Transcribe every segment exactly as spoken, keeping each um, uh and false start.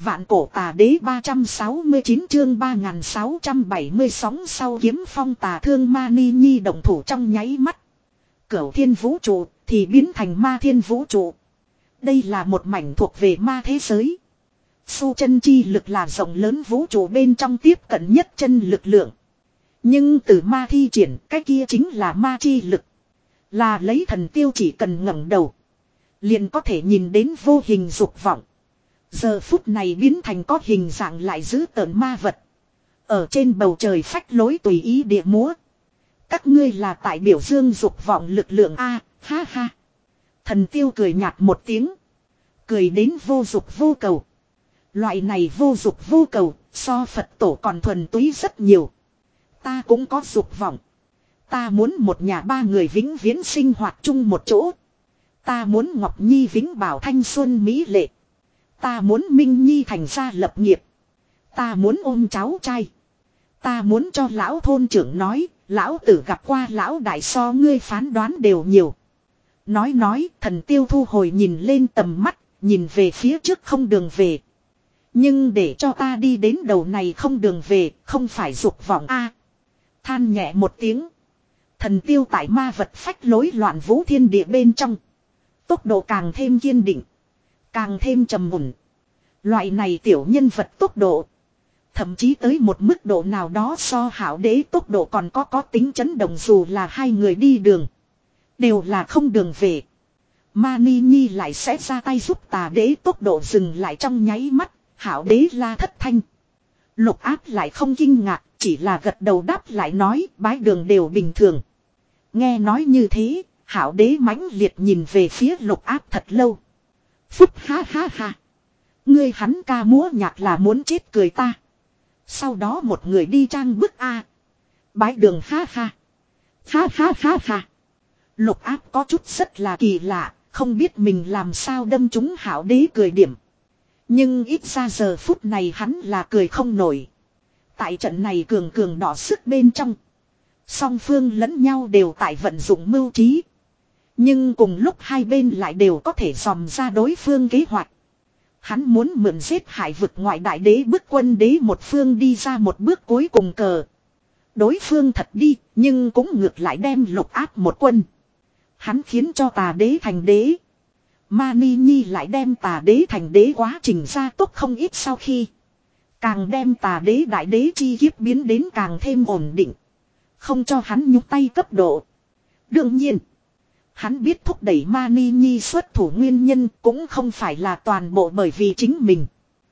Vạn cổ tà đế ba trăm sáu mươi chín chương ba nghìn sáu trăm bảy mươi sóng sau kiếm phong tà thương ma ni nhi động thủ trong nháy mắt. Cửu thiên vũ trụ thì biến thành ma thiên vũ trụ. Đây là một mảnh thuộc về ma thế giới. Su chân chi lực là rộng lớn vũ trụ bên trong tiếp cận nhất chân lực lượng. Nhưng từ ma thi triển cái kia chính là ma chi lực. Là lấy thần tiêu chỉ cần ngẩng đầu. Liền có thể nhìn đến vô hình dục vọng. Giờ phút này biến thành có hình dạng lại giữ tợn ma vật. Ở trên bầu trời phách lối tùy ý địa múa. Các ngươi là tại biểu dương dục vọng lực lượng A, ha ha. Thần tiêu cười nhạt một tiếng. Cười đến vô dục vô cầu. Loại này vô dục vô cầu, so Phật tổ còn thuần túy rất nhiều. Ta cũng có dục vọng. Ta muốn một nhà ba người vĩnh viễn sinh hoạt chung một chỗ. Ta muốn Ngọc Nhi vĩnh bảo thanh xuân mỹ lệ. Ta muốn Minh Nhi thành gia lập nghiệp. Ta muốn ôm cháu trai. Ta muốn cho lão thôn trưởng nói, lão tử gặp qua lão đại so ngươi phán đoán đều nhiều. Nói nói, thần tiêu thu hồi nhìn lên tầm mắt, nhìn về phía trước không đường về. Nhưng để cho ta đi đến đầu này không đường về, không phải dục vọng a. Than nhẹ một tiếng. Thần tiêu tại ma vật phách lối loạn vũ thiên địa bên trong. Tốc độ càng thêm kiên định. Càng thêm trầm ổn. Loại này tiểu nhân vật tốc độ. Thậm chí tới một mức độ nào đó so hảo đế tốc độ còn có có tính chấn động dù là hai người đi đường. Đều là không đường về. Mani Nhi lại sẽ ra tay giúp tà đế tốc độ dừng lại trong nháy mắt. Hảo đế la thất thanh. Lục áp lại không kinh ngạc. Chỉ là gật đầu đáp lại nói bái đường đều bình thường. Nghe nói như thế. Hảo đế mãnh liệt nhìn về phía lục áp thật lâu. Phúc ha ha ha. Ngươi hắn ca múa nhạc là muốn chết cười ta. Sau đó một người đi trang bức A. Bái đường ha ha. Ha ha ha ha. Lục áp có chút rất là kỳ lạ. Không biết mình làm sao đâm trúng hảo đế cười điểm. Nhưng ít ra giờ phút này hắn là cười không nổi. Tại trận này cường cường đỏ sức bên trong. Song phương lẫn nhau đều tại vận dụng mưu trí. Nhưng cùng lúc hai bên lại đều có thể dòm ra đối phương kế hoạch. Hắn muốn mượn giết hải vực ngoại đại đế bức quân đế một phương đi ra một bước cuối cùng cờ. Đối phương thật đi, nhưng cũng ngược lại đem lục áp một quân. Hắn khiến cho tà đế thành đế. Mani Nhi lại đem tà đế thành đế quá trình ra tốt không ít sau khi. Càng đem tà đế đại đế chi kiếp biến đến càng thêm ổn định. Không cho hắn nhúc tay cấp độ. Đương nhiên. Hắn biết thúc đẩy Mani Nhi xuất thủ nguyên nhân cũng không phải là toàn bộ bởi vì chính mình.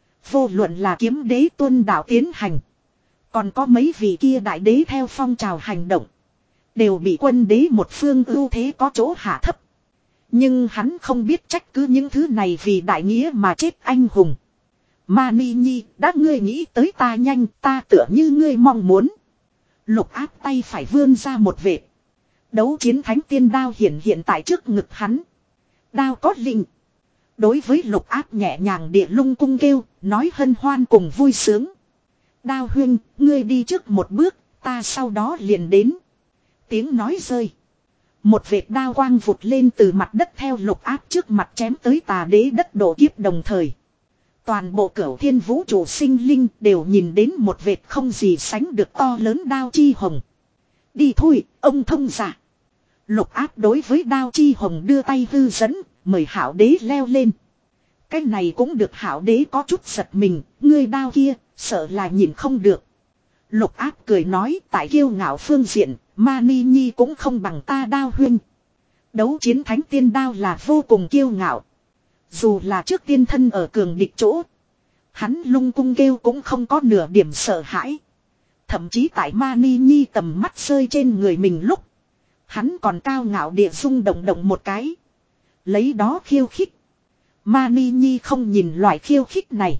Vô luận là kiếm đế tuân đạo tiến hành. Còn có mấy vị kia đại đế theo phong trào hành động. Đều bị quân đế một phương ưu thế có chỗ hạ thấp. Nhưng hắn không biết trách cứ những thứ này vì đại nghĩa mà chết anh hùng. Mani Nhi đã ngươi nghĩ tới ta nhanh ta tựa như ngươi mong muốn. Lục áp tay phải vươn ra một vệt. Đấu chiến thánh tiên đao hiện hiện tại trước ngực hắn. Đao có linh. Đối với lục áp nhẹ nhàng địa lung cung kêu, nói hân hoan cùng vui sướng. Đao huynh, ngươi đi trước một bước, ta sau đó liền đến. Tiếng nói rơi. Một vệt đao quang vụt lên từ mặt đất theo lục áp trước mặt chém tới tà đế đất độ kiếp đồng thời. Toàn bộ cửu thiên vũ trụ sinh linh đều nhìn đến một vệt không gì sánh được to lớn đao chi hồng. Đi thôi, ông thông giả. Lục áp đối với đao chi hồng đưa tay hư dẫn, mời hảo đế leo lên. Cái này cũng được hảo đế có chút giật mình, ngươi đao kia, sợ là nhìn không được. Lục áp cười nói tại kiêu ngạo phương diện, Mani Nhi cũng không bằng ta đao huynh. Đấu chiến thánh tiên đao là vô cùng kiêu ngạo. Dù là trước tiên thân ở cường địch chỗ. Hắn lung cung kêu cũng không có nửa điểm sợ hãi. Thậm chí tại Mani Nhi tầm mắt rơi trên người mình lúc. Hắn còn cao ngạo địa rung động động một cái. Lấy đó khiêu khích. Mani Nhi không nhìn loại khiêu khích này.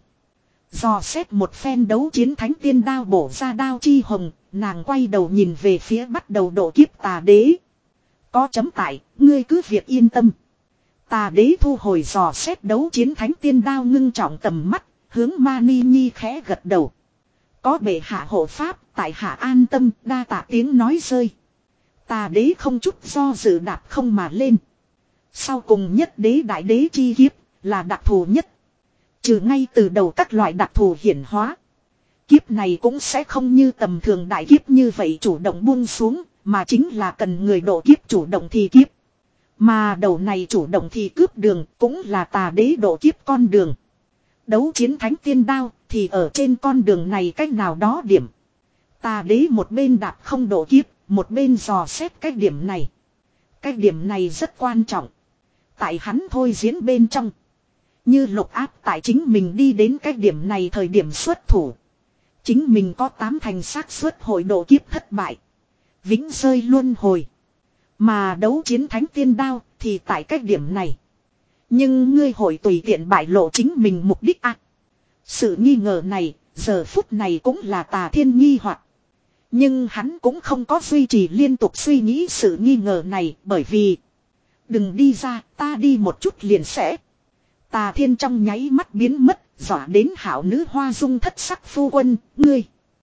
Dò xét một phen đấu chiến thánh tiên đao bổ ra đao chi hồng. Nàng quay đầu nhìn về phía bắt đầu độ kiếp tà đế. Có chấm tại, ngươi cứ việc yên tâm. Tà đế thu hồi dò xét đấu chiến thánh tiên đao ngưng trọng tầm mắt. Hướng Mani Nhi khẽ gật đầu. Có bệ hạ hộ pháp, tại hạ an tâm, đa tạ tiếng nói rơi. Tà đế không chút do dự đạp không mà lên. Sau cùng nhất đế đại đế chi kiếp, là đặc thù nhất. Trừ ngay từ đầu các loại đặc thù hiển hóa. Kiếp này cũng sẽ không như tầm thường đại kiếp như vậy chủ động buông xuống, mà chính là cần người độ kiếp chủ động thì kiếp. Mà đầu này chủ động thì cướp đường cũng là tà đế độ kiếp con đường. Đấu chiến thánh tiên đao thì ở trên con đường này cách nào đó điểm. Tà đế một bên đạp không độ kiếp, một bên dò xét cái điểm này. Cái điểm này rất quan trọng. Tại hắn thôi diễn bên trong. Như lục áp tại chính mình đi đến cái điểm này thời điểm xuất thủ. Chính mình có tám thành xác suất hội độ kiếp thất bại. Vĩnh rơi luân hồi. Mà đấu chiến thánh tiên đao thì tại cái điểm này. Nhưng ngươi hội tùy tiện bại lộ chính mình mục đích ạ. À, sự nghi ngờ này, giờ phút này cũng là Tà Thiên nghi hoặc. Nhưng hắn cũng không có duy trì liên tục suy nghĩ sự nghi ngờ này bởi vì đừng đi ra, ta đi một chút liền sẽ. Tà Thiên trong nháy mắt biến mất, dọa đến hảo nữ hoa dung thất sắc phu quân, ngươi.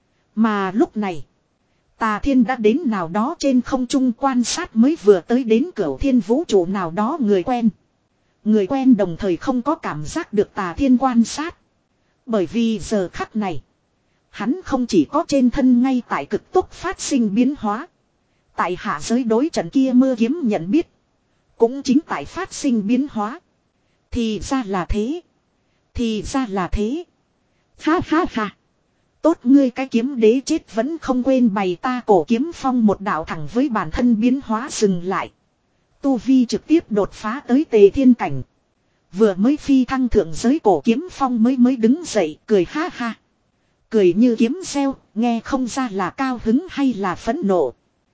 Mà lúc này, Tà Thiên đã đến nào đó trên không trung quan sát mới vừa tới đến Cửu Thiên vũ trụ nào đó người quen. Người quen đồng thời không có cảm giác được Tà Thiên quan sát. Bởi vì giờ khắc này, hắn không chỉ có trên thân ngay tại cực tốc phát sinh biến hóa. Tại hạ giới đối trận kia mưa kiếm nhận biết. Cũng chính tại phát sinh biến hóa. Thì ra là thế. Thì ra là thế. Ha ha ha. Tốt ngươi cái kiếm đế chết vẫn không quên bày ta cổ kiếm phong một đạo thẳng với bản thân biến hóa dừng lại. Tu Vi trực tiếp đột phá tới tề thiên cảnh. Vừa mới phi thăng thượng giới cổ kiếm phong mới mới đứng dậy cười ha ha. Cười như kiếm reo, nghe không ra là cao hứng hay là phẫn nộ.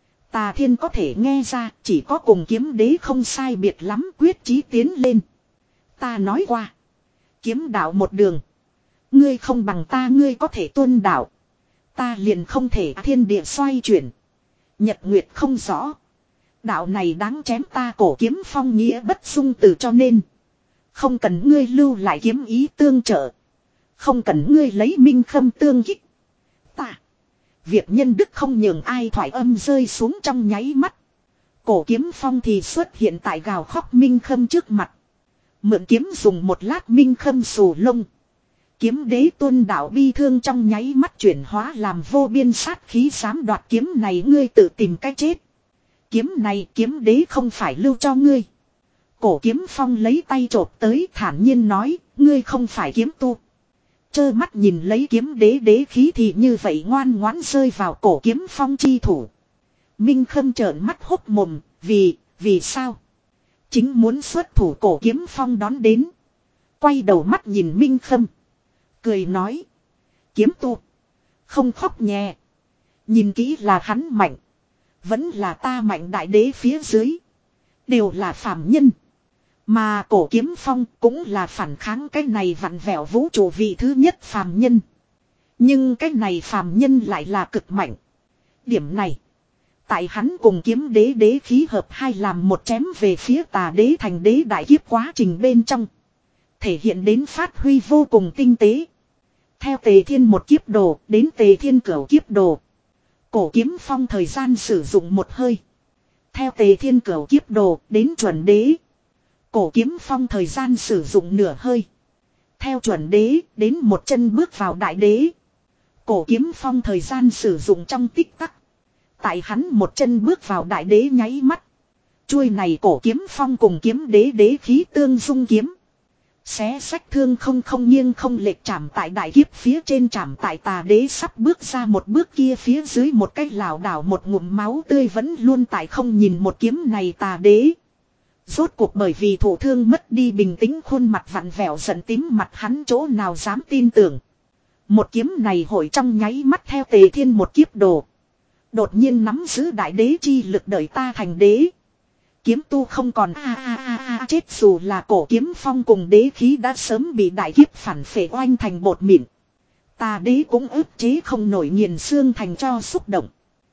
Tà Thiên có thể nghe ra, chỉ có cùng kiếm đế không sai biệt lắm quyết chí tiến lên. Ta nói qua. Kiếm đạo một đường. Ngươi không bằng ta ngươi có thể tuân đạo. Ta liền không thể thiên địa xoay chuyển. Nhật nguyệt không rõ. Đạo này đáng chém ta cổ kiếm phong nghĩa bất dung từ cho nên. Không cần ngươi lưu lại kiếm ý tương trợ. Không cần ngươi lấy minh khâm tương kích. Ta. Việc nhân đức không nhường ai thoải âm rơi xuống trong nháy mắt. Cổ kiếm phong thì xuất hiện tại gào khóc minh khâm trước mặt. Mượn kiếm dùng một lát minh khâm xù lông. Kiếm đế tuân đạo bi thương trong nháy mắt chuyển hóa làm vô biên sát khí dám đoạt kiếm này ngươi tự tìm cách chết. Kiếm này kiếm đế không phải lưu cho ngươi. Cổ kiếm phong lấy tay chộp tới thản nhiên nói, ngươi không phải kiếm tu. Chơ mắt nhìn lấy kiếm đế đế khí thì như vậy ngoan ngoãn rơi vào cổ kiếm phong chi thủ. Minh Khâm trợn mắt hốt mồm, vì, vì sao? Chính muốn xuất thủ cổ kiếm phong đón đến. Quay đầu mắt nhìn Minh Khâm. Cười nói. Kiếm tu. Không khóc nhẹ. Nhìn kỹ là hắn mạnh. Vẫn là ta mạnh đại đế phía dưới. Đều là phàm nhân. Mà cổ kiếm phong cũng là phản kháng cái này vặn vẹo vũ trụ vị thứ nhất phàm nhân. Nhưng cái này phàm nhân lại là cực mạnh. Điểm này. Tại hắn cùng kiếm đế đế khí hợp hai làm một chém về phía tà đế thành đế đại kiếp quá trình bên trong. Thể hiện đến phát huy vô cùng tinh tế. Theo tề thiên một kiếp đồ đến tề thiên cửu kiếp đồ. Cổ kiếm phong thời gian sử dụng một hơi. Theo tề thiên cửu kiếp đồ đến chuẩn đế. Cổ kiếm phong thời gian sử dụng nửa hơi. Theo chuẩn đế đến một chân bước vào đại đế. Cổ kiếm phong thời gian sử dụng trong tích tắc. Tại hắn một chân bước vào đại đế nháy mắt. Chuôi này cổ kiếm phong cùng kiếm đế đế khí tương dung kiếm. Xé sách thương không không nghiêng không lệch chạm tại đại kiếp phía trên chạm tại tà đế sắp bước ra một bước kia phía dưới một cái lảo đảo một ngụm máu tươi vẫn luôn tại không nhìn một kiếm này tà đế. Rốt cuộc bởi vì thổ thương mất đi bình tĩnh khuôn mặt vặn vẹo giận tím mặt hắn chỗ nào dám tin tưởng. Một kiếm này hội trong nháy mắt theo tề thiên một kiếp đồ. Đột nhiên nắm giữ đại đế chi lực đợi ta thành đế. Kiếm tu không còn a a a a chết dù là cổ kiếm phong cùng đế khí đã sớm bị đại kiếp phản phệ oanh thành bột mịn. Tà đế cũng ức chế không nổi nghiền xương thành cho xúc động.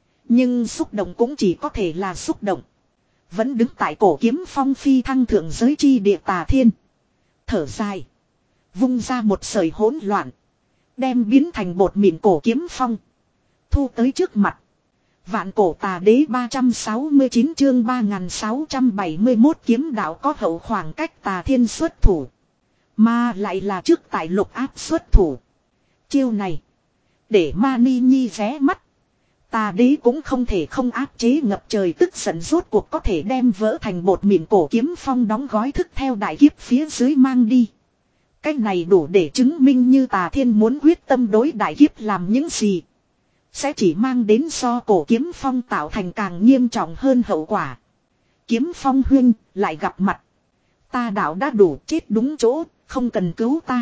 Nhưng xúc động cũng chỉ có thể là xúc động. Vẫn đứng tại cổ kiếm phong phi thăng thượng giới chi địa tà thiên. Thở dài. Vung ra một sợi hỗn loạn. Đem biến thành bột mịn cổ kiếm phong. Thu tới trước mặt. Vạn cổ tà đế ba trăm sáu mươi chín chương ba nghìn sáu trăm bảy mươi mốt kiếm đạo có hậu khoảng cách tà thiên xuất thủ. Mà lại là trước tại lục áp xuất thủ. Chiêu này. Để Mani Nhi ré mắt. Tà đế cũng không thể không áp chế ngập trời tức giận rốt cuộc có thể đem vỡ thành bột mịn cổ kiếm phong đóng gói thức theo đại kiếp phía dưới mang đi. Cái này đủ để chứng minh như Tà Thiên muốn quyết tâm đối đại kiếp làm những gì. Sẽ chỉ mang đến so cổ kiếm phong tạo thành càng nghiêm trọng hơn hậu quả. Kiếm phong huynh lại gặp mặt. Ta đạo đã đủ chết đúng chỗ, không cần cứu ta.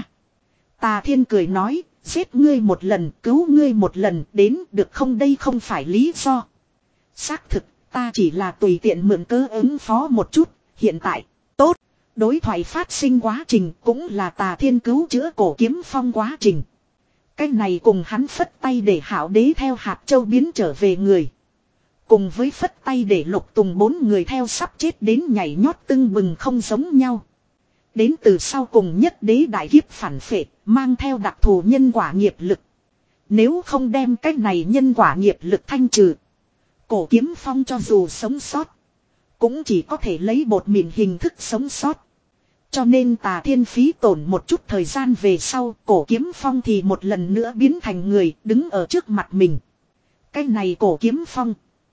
Tà Thiên cười nói, giết ngươi một lần, cứu ngươi một lần, đến được không, đây không phải lý do. Xác thực, ta chỉ là tùy tiện mượn cớ ứng phó một chút, hiện tại, tốt. Đối thoại phát sinh quá trình cũng là Tà Thiên cứu chữa cổ kiếm phong quá trình. Cái này cùng hắn phất tay để Hạo Đế theo hạt châu biến trở về người. Cùng với phất tay để Lục Tùng bốn người theo sắp chết đến nhảy nhót tưng bừng không giống nhau. Đến từ sau cùng nhất đế đại kiếp phản phệ, mang theo đặc thù nhân quả nghiệp lực. Nếu không đem cái này nhân quả nghiệp lực thanh trừ, cổ kiếm phong cho dù sống sót, cũng chỉ có thể lấy bột mịn hình thức sống sót. Cho nên Tà Thiên phí tổn một chút thời gian về sau, cổ kiếm phong thì một lần nữa biến thành người đứng ở trước mặt mình. Cái này cổ kiếm phong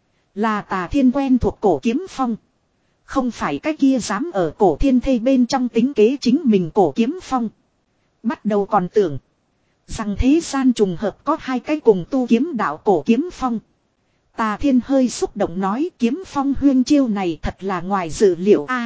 là Tà Thiên quen thuộc cổ kiếm phong. Không phải cái kia dám ở cổ thiên thây bên trong tính kế chính mình cổ kiếm phong. Bắt đầu còn tưởng rằng thế gian trùng hợp có hai cái cùng tu kiếm đạo cổ kiếm phong. Tà Thiên hơi xúc động nói, kiếm phong huyên chiêu này thật là ngoài dự liệu a.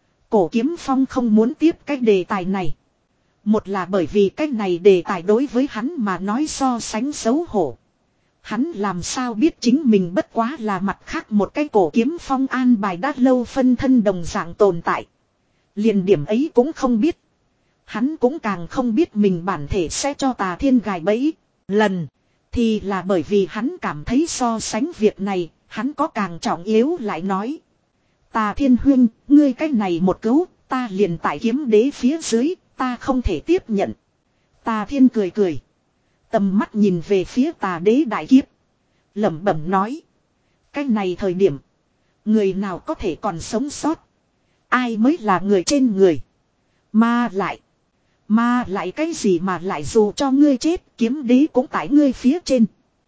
Cổ kiếm phong không muốn tiếp cái đề tài này. Một là bởi vì cái này đề tài đối với hắn mà nói so sánh xấu hổ. Hắn làm sao biết chính mình bất quá là mặt khác một cái cổ kiếm phong an bài đã lâu phân thân đồng dạng tồn tại. Liền điểm ấy cũng không biết. Hắn cũng càng không biết mình bản thể sẽ cho Tà Thiên gài bẫy. Lần thì là bởi vì hắn cảm thấy so sánh việc này, hắn có càng trọng yếu lại nói. Tà Thiên huynh, ngươi cái này một cứu, ta liền tại kiếm đế phía dưới, ta không thể tiếp nhận. Tà Thiên cười cười. Tầm mắt nhìn về phía Tà đế đại kiếp. Lẩm bẩm nói. Cái này thời điểm. Người nào có thể còn sống sót. Ai mới là người trên người. Mà lại. Mà lại cái gì mà lại dù cho ngươi chết. Kiếm đế cũng tại ngươi phía trên.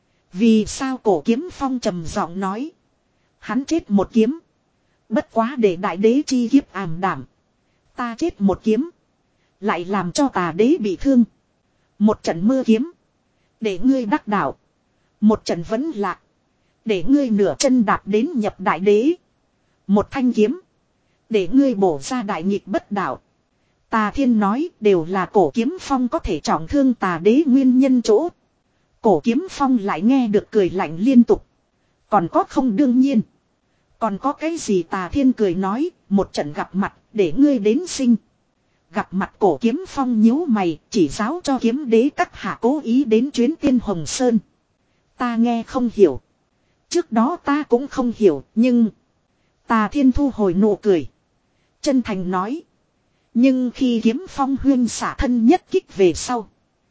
Vì sao cổ kiếm phong trầm giọng nói. Hắn chết một kiếm. Bất quá để đại đế chi kiếp ảm đảm. Ta chết một kiếm. Lại làm cho Tà đế bị thương. Một trận mưa kiếm. Để ngươi đắc đạo. Một trận vẫn lạc. Để ngươi nửa chân đạp đến nhập đại đế. Một thanh kiếm. Để ngươi bổ ra đại nghịch bất đạo. Tà Thiên nói đều là cổ kiếm phong có thể trọng thương Tà đế nguyên nhân chỗ. Cổ kiếm phong lại nghe được cười lạnh liên tục. Còn có không đương nhiên. Còn có cái gì Tà Thiên cười nói, một trận gặp mặt để ngươi đến sinh. Gặp mặt cổ kiếm phong nhíu mày, chỉ giáo cho kiếm đế các hạ cố ý đến chuyến Tiên Hồng Sơn. Ta nghe không hiểu. Trước đó ta cũng không hiểu, nhưng Tà Thiên thu hồi nụ cười. Chân thành nói. Nhưng khi kiếm phong huyên xả thân nhất kích về sau,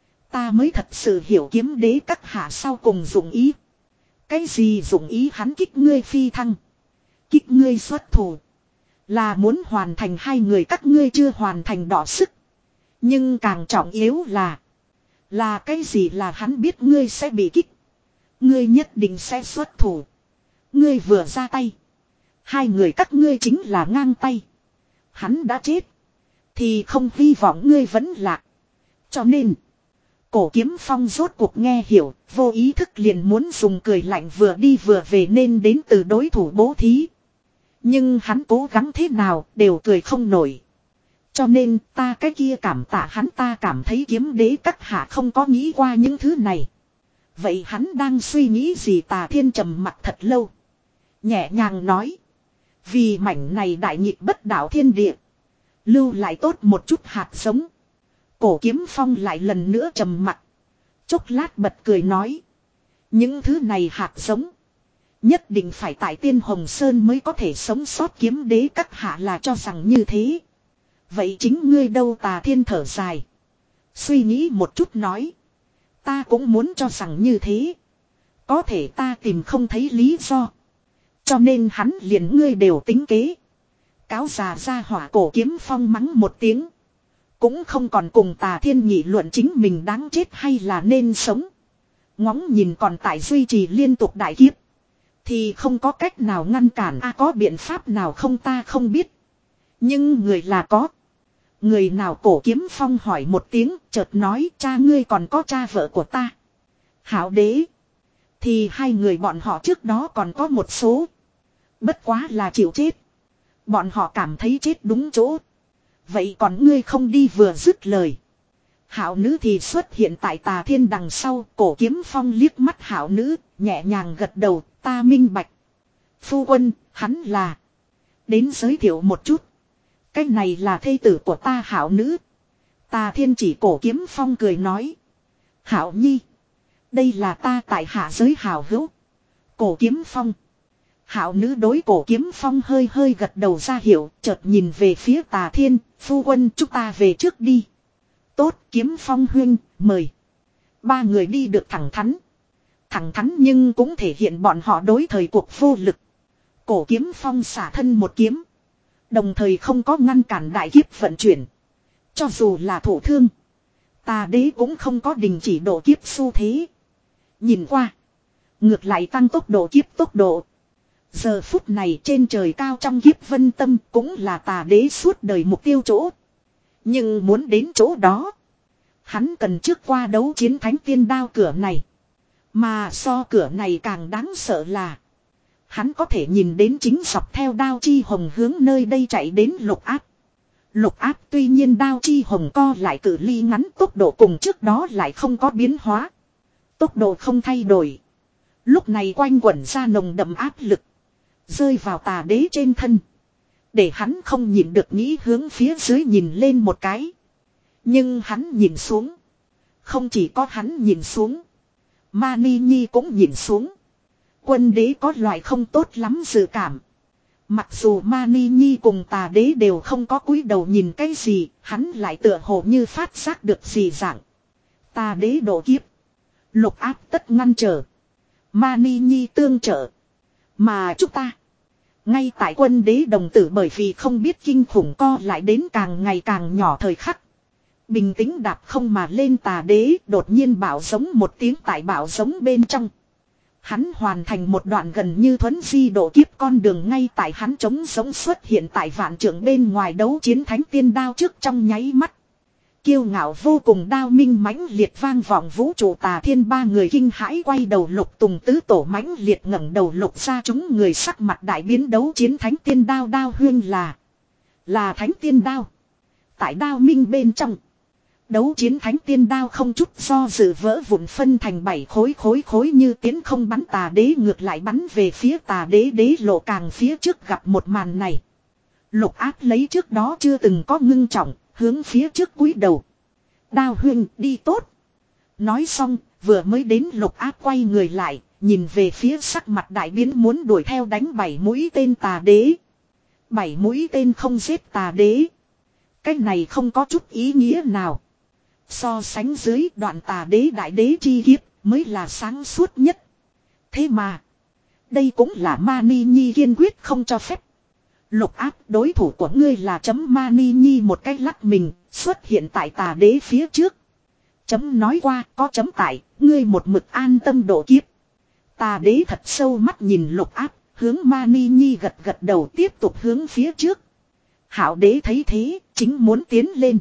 ta mới thật sự hiểu kiếm đế các hạ sau cùng dụng ý. Cái gì dụng ý hắn kích ngươi phi thăng. Kích ngươi xuất thủ. Là muốn hoàn thành hai người các ngươi chưa hoàn thành đọ sức. Nhưng càng trọng yếu là. Là cái gì là hắn biết ngươi sẽ bị kích. Ngươi nhất định sẽ xuất thủ. Ngươi vừa ra tay. Hai người các ngươi chính là ngang tay. Hắn đã chết. Thì không hy vọng ngươi vẫn lạc. Cho nên. Cổ kiếm phong rốt cuộc nghe hiểu. Vô ý thức liền muốn dùng cười lạnh vừa đi vừa về nên đến từ đối thủ bố thí. Nhưng hắn cố gắng thế nào đều cười không nổi. Cho nên ta cái kia cảm tạ hắn, ta cảm thấy kiếm đế các hạ không có nghĩ qua những thứ này. Vậy hắn đang suy nghĩ gì? Tà Thiên trầm mặt thật lâu. Nhẹ nhàng nói. Vì mảnh này đại nghịch bất đạo thiên địa. Lưu lại tốt một chút hạt giống. Cổ kiếm phong lại lần nữa trầm mặt. Chốc lát bật cười nói. Những thứ này hạt giống. Nhất định phải tại Tiên Hồng Sơn mới có thể sống sót, kiếm đế các hạ là cho rằng như thế. Vậy chính ngươi đâu? Tà Thiên thở dài. Suy nghĩ một chút nói. Ta cũng muốn cho rằng như thế. Có thể ta tìm không thấy lý do. Cho nên hắn liền ngươi đều tính kế. Cáo già ra hỏa. Cổ kiếm phong mắng một tiếng. Cũng không còn cùng Tà Thiên nghị luận chính mình đáng chết hay là nên sống. Ngóng nhìn còn tại duy trì liên tục đại kiếp. Thì không có cách nào ngăn cản. A có biện pháp nào không ta không biết. Nhưng người là có. Người nào Cổ Kiếm Phong hỏi một tiếng, chợt nói cha ngươi còn có cha vợ của ta. Hảo đế. Thì hai người bọn họ trước đó còn có một số. Bất quá là chịu chết. Bọn họ cảm thấy chết đúng chỗ. Vậy còn ngươi không đi vừa dứt lời. Hảo nữ thì xuất hiện tại Tà Thiên đằng sau. Cổ Kiếm Phong liếc mắt hảo nữ, nhẹ nhàng gật đầu, ta minh bạch. Phu quân, hắn là. Đến giới thiệu một chút. Cái này là thê tử của ta hảo nữ. Tà Thiên chỉ Cổ Kiếm Phong cười nói. Hảo nhi. Đây là ta tại hạ giới hảo hữu. Cổ Kiếm Phong. Hảo nữ đối Cổ Kiếm Phong hơi hơi gật đầu ra hiệu, chợt nhìn về phía Tà Thiên, phu quân chúng ta về trước đi. Tốt, Kiếm Phong huynh, mời. Ba người đi được thẳng thắn. Thẳng thắn nhưng cũng thể hiện bọn họ đối thời cuộc vô lực. Cổ Kiếm Phong xả thân một kiếm. Đồng thời không có ngăn cản đại kiếp vận chuyển. Cho dù là thổ thương. Tà đế cũng không có đình chỉ độ kiếp xu thế. Nhìn qua. Ngược lại tăng tốc độ kiếp tốc độ. Giờ phút này trên trời cao trong kiếp vân tâm cũng là tà đế suốt đời mục tiêu chỗ. Nhưng muốn đến chỗ đó. Hắn cần trước qua đấu chiến thánh tiên đao cửa này. Mà so cửa này càng đáng sợ là. Hắn có thể nhìn đến chính dọc theo đao chi hồng hướng nơi đây chạy đến lục áp. Lục áp tuy nhiên đao chi hồng co lại cự ly ngắn tốc độ cùng trước đó lại không có biến hóa. Tốc độ không thay đổi. Lúc này quanh quẩn ra nồng đậm áp lực. Rơi vào tà đế trên thân. Để hắn không nhìn được nghĩ hướng phía dưới nhìn lên một cái. Nhưng hắn nhìn xuống. Không chỉ có hắn nhìn xuống. Mani Nhi cũng nhìn xuống. Quân đế có loại không tốt lắm dự cảm. Mặc dù Mani Nhi cùng tà đế đều không có cúi đầu nhìn cái gì, hắn lại tựa hồ như phát giác được gì dạng. Tà đế độ kiếp. Lục áp tất ngăn trở. Mani Nhi tương trợ. Mà chúng ta. Ngay tại quân đế đồng tử bởi vì không biết kinh khủng co lại đến càng ngày càng nhỏ thời khắc. Bình tĩnh đạp không mà lên tà đế đột nhiên bảo giống một tiếng tại bảo giống bên trong. Hắn hoàn thành một đoạn gần như thuấn di độ kiếp con đường ngay tại hắn trống giống xuất hiện tại vạn trưởng bên ngoài đấu chiến thánh tiên đao trước trong nháy mắt. Kiêu ngạo vô cùng đao minh mãnh liệt vang vọng vũ trụ Tà Thiên ba người kinh hãi quay đầu lục tùng tứ tổ mãnh liệt ngẩng đầu lục ra chúng người sắc mặt đại biến đấu chiến thánh tiên đao đao huyên là. Là thánh tiên đao. Tại đao minh bên trong. Đấu chiến thánh tiên đao không chút do dự vỡ vụn phân thành bảy khối khối khối như tiến không bắn tà đế ngược lại bắn về phía tà đế đế lộ càng phía trước gặp một màn này. Lục áp lấy trước đó chưa từng có ngưng trọng, hướng phía trước cúi đầu. Đao huynh đi tốt. Nói xong, vừa mới đến lục áp quay người lại, nhìn về phía sắc mặt đại biến muốn đuổi theo đánh bảy mũi tên tà đế. Bảy mũi tên không giết tà đế. Cái này không có chút ý nghĩa nào. So sánh dưới đoạn tà đế đại đế chi kiếp mới là sáng suốt nhất. Thế mà. Đây cũng là Mani Nhi kiên quyết không cho phép. Lục áp đối thủ của ngươi là chấm Mani Nhi một cách lắc mình xuất hiện tại tà đế phía trước. Chấm nói qua có chấm tại ngươi một mực an tâm độ kiếp. Tà đế thật sâu mắt nhìn lục áp hướng Mani Nhi gật gật đầu tiếp tục hướng phía trước. Hảo đế thấy thế chính muốn tiến lên.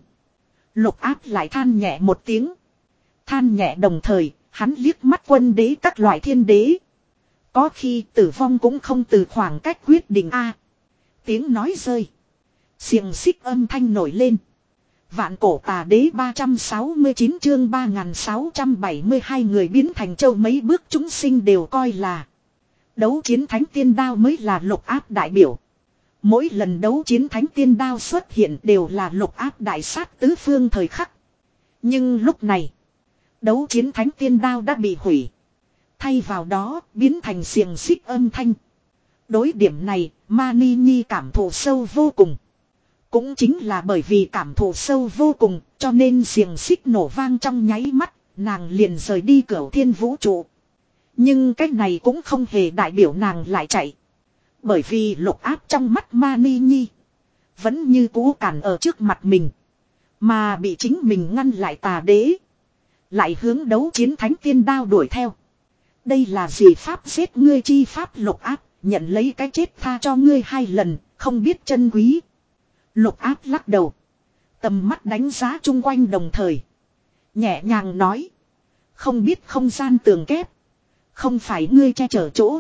Lục áp lại than nhẹ một tiếng. Than nhẹ đồng thời, hắn liếc mắt quân đế các loại thiên đế. Có khi tử vong cũng không từ khoảng cách quyết định a. Tiếng nói rơi. Xiềng xích âm thanh nổi lên. Vạn cổ tà đế ba trăm sáu mươi chín chương ba nghìn sáu trăm bảy mươi hai người biến thành châu mấy bước chúng sinh đều coi là. Đấu chiến thánh tiên đao mới là lục áp đại biểu. Mỗi lần đấu chiến thánh tiên đao xuất hiện đều là lục áp đại sát tứ phương thời khắc. Nhưng lúc này, đấu chiến thánh tiên đao đã bị hủy. Thay vào đó, biến thành xiềng xích âm thanh. Đối điểm này, Mani Nhi cảm thụ sâu vô cùng. Cũng chính là bởi vì cảm thụ sâu vô cùng, cho nên xiềng xích nổ vang trong nháy mắt, nàng liền rời đi cửu thiên vũ trụ. Nhưng cái này cũng không hề đại biểu nàng lại chạy. Bởi vì lục áp trong mắt Mani Nhi vẫn như cũ cản ở trước mặt mình. Mà bị chính mình ngăn lại tà đế. Lại hướng đấu chiến thánh tiên đao đuổi theo. Đây là gì pháp giết ngươi chi pháp Lục Áp, nhận lấy cái chết tha cho ngươi hai lần, không biết chân quý. Lục Áp lắc đầu. Tầm mắt đánh giá chung quanh đồng thời. Nhẹ nhàng nói. Không biết không gian tường kép. Không phải ngươi che chở chỗ.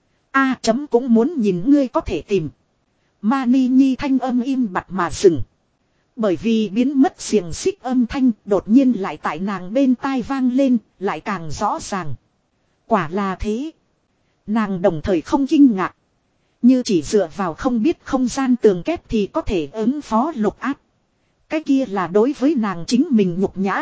A chấm cũng muốn nhìn ngươi có thể tìm. Mani Nhi thanh âm im bặt mà dừng. Bởi vì biến mất xiềng xích âm thanh đột nhiên lại tại nàng bên tai vang lên, lại càng rõ ràng. Quả là thế. Nàng đồng thời không kinh ngạc. Như chỉ dựa vào không biết không gian tường kép thì có thể ứng phó Lục Áp. Cái kia là đối với nàng chính mình nhục nhã.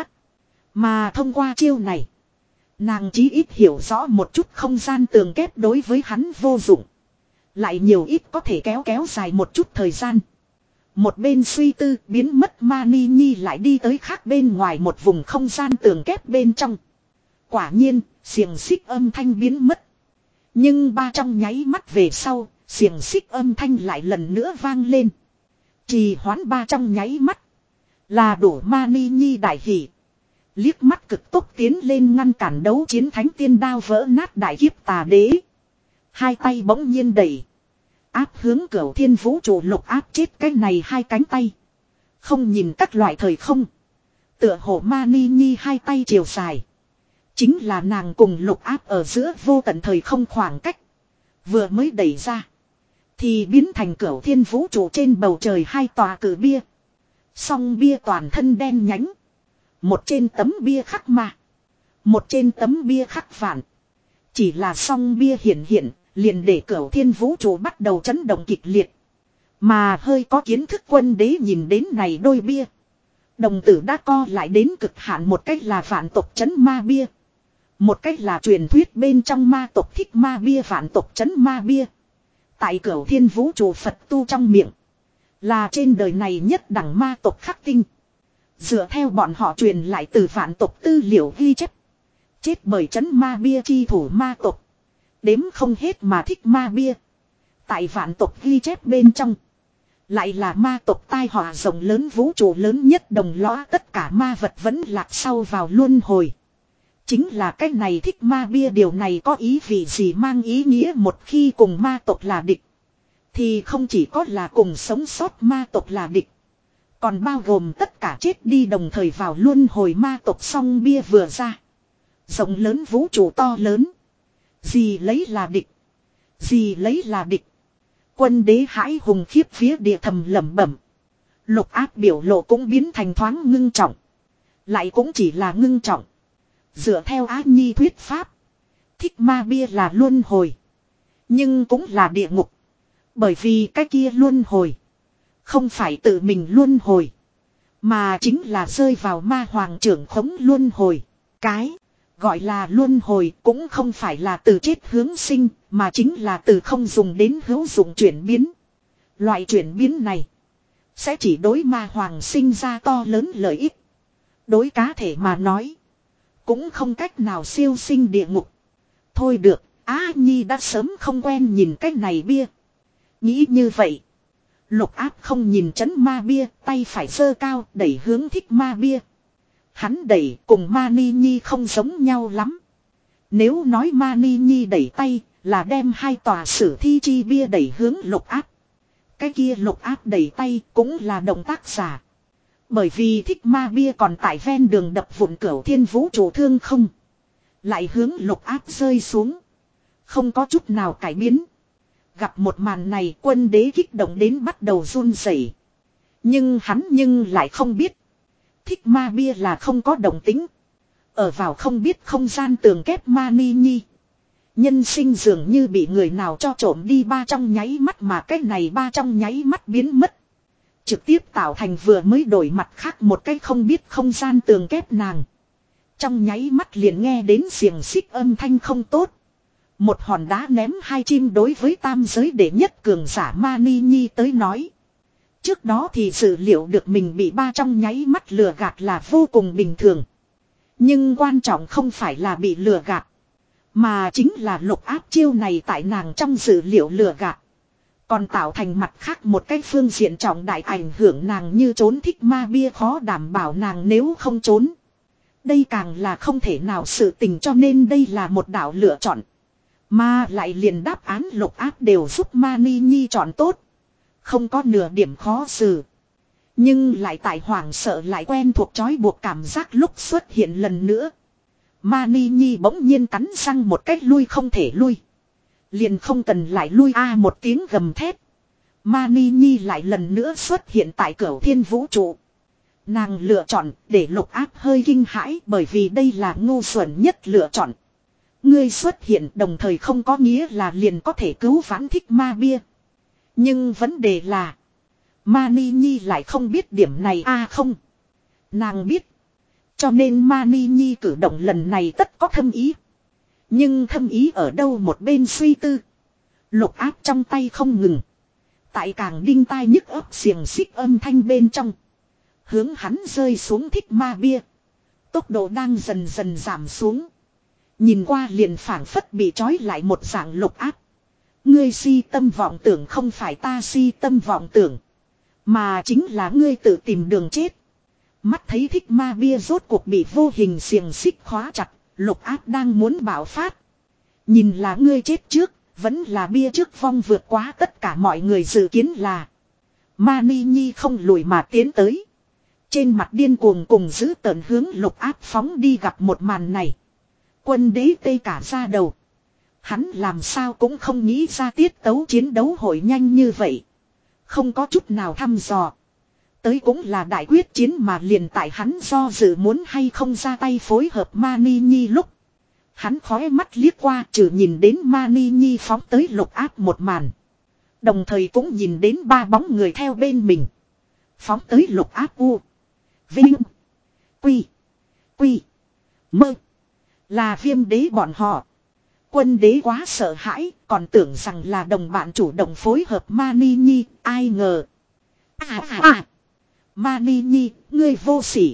Mà thông qua chiêu này. Nàng chí ít hiểu rõ một chút không gian tường kép đối với hắn vô dụng. Lại nhiều ít có thể kéo kéo dài một chút thời gian. Một bên suy tư biến mất Mani Nhi lại đi tới khác bên ngoài một vùng không gian tường kép bên trong. Quả nhiên, xiềng xích âm thanh biến mất. Nhưng ba trong nháy mắt về sau, xiềng xích âm thanh lại lần nữa vang lên. Trì hoãn ba trong nháy mắt. Là đủ Mani Nhi đại hỉ. Liếc mắt cực tốc tiến lên ngăn cản đấu chiến thánh tiên đao vỡ nát đại kiếp tà đế. Hai tay bỗng nhiên đẩy. Áp hướng Cửu Thiên Vũ Trụ Lục Áp chết cái này hai cánh tay. Không nhìn các loại thời không. Tựa hồ Mani Nhi hai tay chiều dài. Chính là nàng cùng Lục Áp ở giữa vô tận thời không khoảng cách. Vừa mới đẩy ra. Thì biến thành Cửu Thiên Vũ Trụ trên bầu trời hai tòa cử bia. Song bia toàn thân đen nhánh. Một trên tấm bia khắc ma. Một trên tấm bia khắc vạn. Chỉ là song bia hiện hiện. Liền để Cửu Thiên Vũ Trụ bắt đầu chấn động kịch liệt. Mà hơi có kiến thức quân đế nhìn đến này đôi bia. Đồng tử đã co lại đến cực hạn, một cách là vạn tộc chấn ma bia. Một cách là truyền thuyết bên trong ma tộc thích ma bia vạn tộc chấn ma bia. Tại Cửu Thiên Vũ Trụ Phật tu trong miệng. Là trên đời này nhất đẳng ma tộc khắc tinh. Dựa theo bọn họ truyền lại từ vạn tộc tư liệu ghi chép. Chết bởi chấn ma bia chi thủ ma tộc. Đếm không hết mà thích ma bia. Tại vạn tộc ghi chép bên trong. Lại là ma tộc tai họa rộng lớn vũ trụ lớn nhất đồng lõa tất cả ma vật vẫn lạc sau vào luân hồi. Chính là cách này thích ma bia, điều này có ý vị gì, mang ý nghĩa một khi cùng ma tộc là địch. Thì không chỉ có là cùng sống sót ma tộc là địch. Còn bao gồm tất cả chết đi đồng thời vào luân hồi ma tộc. Song bia vừa ra. Rộng lớn vũ trụ to lớn. Gì lấy là địch. Gì lấy là địch. Quân đế hãi hùng khiếp phía địa thầm lẩm bẩm. Lục Áp biểu lộ cũng biến thành thoáng ngưng trọng. Lại cũng chỉ là ngưng trọng. Dựa theo Á Nhi thuyết pháp. Thích ma bia là luân hồi. Nhưng cũng là địa ngục. Bởi vì cái kia luân hồi. Không phải tự mình luân hồi. Mà chính là rơi vào ma hoàng trưởng khống luân hồi. Cái gọi là luân hồi cũng không phải là từ chết hướng sinh, mà chính là từ không dùng đến hữu dụng chuyển biến. Loại chuyển biến này sẽ chỉ đối ma hoàng sinh ra to lớn lợi ích. Đối cá thể mà nói, cũng không cách nào siêu sinh địa ngục. Thôi được, Á Nhi đã sớm không quen nhìn cái này bia. Nghĩ như vậy, Lục Áp không nhìn chấn ma bia, tay phải giơ cao đẩy hướng thích ma bia. Hắn đẩy cùng Mani Nhi không giống nhau lắm. Nếu nói Mani Nhi đẩy tay là đem hai tòa sử thi chi bia đẩy hướng Lục Áp. Cái kia Lục Áp đẩy tay cũng là động tác giả. Bởi vì thích ma bia còn tại ven đường đập vụn Cửu Thiên Vũ Trụ thương không. Lại hướng Lục Áp rơi xuống. Không có chút nào cải biến. Gặp một màn này, quân đế kích động đến bắt đầu run rẩy. Nhưng hắn nhưng lại không biết. Thích ma bia là không có động tính. Ở vào không biết không gian tường kép Mani Nhi. Nhân sinh dường như bị người nào cho trộm đi ba trong nháy mắt, mà cái này ba trong nháy mắt biến mất. Trực tiếp tạo thành vừa mới đổi mặt khác một cái không biết không gian tường kép nàng. Trong nháy mắt liền nghe đến xiềng xích âm thanh không tốt. Một hòn đá ném hai chim đối với tam giới đệ nhất cường giả Mani Nhi tới nói. Trước đó thì dự liệu được mình bị ba trong nháy mắt lừa gạt là vô cùng bình thường. Nhưng quan trọng không phải là bị lừa gạt. Mà chính là Lục Áp chiêu này tại nàng trong dự liệu lừa gạt. Còn tạo thành mặt khác một cái phương diện trọng đại ảnh hưởng nàng như trốn thích ma bia khó đảm bảo nàng nếu không trốn. Đây càng là không thể nào sự tình cho nên đây là một đạo lựa chọn. Mà lại liền đáp án Lục Áp đều giúp Mani Nhi chọn tốt. Không có nửa điểm khó xử. Nhưng lại tại hoảng sợ lại quen thuộc trói buộc cảm giác lúc xuất hiện lần nữa. Mani Nhi bỗng nhiên cắn răng một cách lui không thể lui. Liền không cần lại lui a một tiếng gầm thét. Mani Nhi lại lần nữa xuất hiện tại Cửu Thiên vũ trụ. Nàng lựa chọn để Lục Áp hơi kinh hãi bởi vì đây là ngu xuẩn nhất lựa chọn. Ngươi xuất hiện đồng thời không có nghĩa là liền có thể cứu vãn thích ma bia. Nhưng vấn đề là Mani Nhi lại không biết điểm này a không. Nàng biết. Cho nên Mani Nhi cử động lần này tất có thâm ý. Nhưng thâm ý ở đâu một bên suy tư. Lục Áp trong tay không ngừng. Tại càng đinh tai nhức óc xiềng xích âm thanh bên trong. Hướng hắn rơi xuống thích ma bia. Tốc độ đang dần dần giảm xuống. Nhìn qua liền phảng phất bị trói lại một dạng Lục Áp. Ngươi si tâm vọng tưởng không phải ta si tâm vọng tưởng. Mà chính là ngươi tự tìm đường chết. Mắt thấy thích ma bia rốt cuộc bị vô hình xiềng xích khóa chặt. Lục Áp đang muốn bạo phát. Nhìn là ngươi chết trước. Vẫn là bia trước vong vượt quá tất cả mọi người dự kiến là. Mani Nhi không lùi mà tiến tới. Trên mặt điên cuồng cùng giữ tợn hướng Lục Áp phóng đi gặp một màn này. Quân đế tê cả ra đầu. Hắn làm sao cũng không nghĩ ra tiết tấu chiến đấu hội nhanh như vậy. Không có chút nào thăm dò. Tới cũng là đại quyết chiến mà liền tại hắn do dự muốn hay không ra tay phối hợp Mani Nhi lúc. Hắn khói mắt liếc qua trừ nhìn đến Mani Nhi phóng tới Lục Áp một màn. Đồng thời cũng nhìn đến ba bóng người theo bên mình. Phóng tới Lục Áp u. Vinh. Quy. Quy. Mơ. Là Viêm đế bọn họ. Quân đế quá sợ hãi. Còn tưởng rằng là đồng bạn chủ động phối hợp Mani Nhi. Ai ngờ. À à à. Mani Nhi. Ngươi vô sỉ.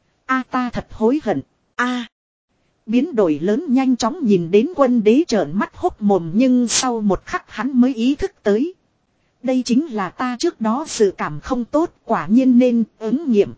A ta thật hối hận. A. Biến đổi lớn nhanh chóng nhìn đến quân đế trợn mắt hốc mồm. Nhưng sau một khắc hắn mới ý thức tới. Đây chính là ta trước đó sự cảm không tốt. Quả nhiên nên ứng nghiệm.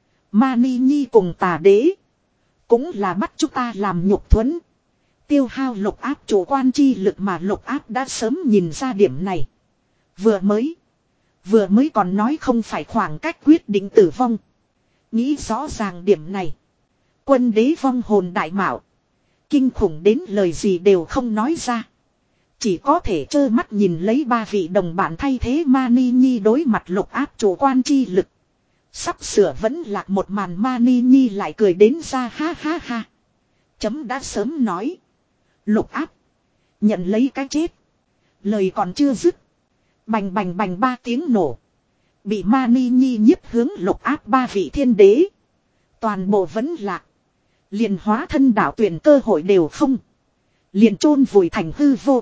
Mani Nhi cùng tà đế. Cũng là bắt chúng ta làm nhục thuẫn. Tiêu hao Lục Áp chủ quan chi lực mà Lục Áp đã sớm nhìn ra điểm này. Vừa mới. Vừa mới còn nói không phải khoảng cách quyết định tử vong. Nghĩ rõ ràng điểm này. Quân đế vong hồn đại mạo. Kinh khủng đến lời gì đều không nói ra. Chỉ có thể trơ mắt nhìn lấy ba vị đồng bạn thay thế Mani Nhi đối mặt Lục Áp chủ quan chi lực. Sắp sửa vẫn lạc một màn Mani Nhi lại cười đến ra ha ha ha. Chấm đã sớm nói. Lục Áp. Nhận lấy cái chết. Lời còn chưa dứt. Bành bành bành ba tiếng nổ. Bị Mani Nhi nhiếp hướng Lục Áp ba vị thiên đế. Toàn bộ vẫn lạc. Liền hóa thân đảo tuyển cơ hội đều không. Liền chôn vùi thành hư vô.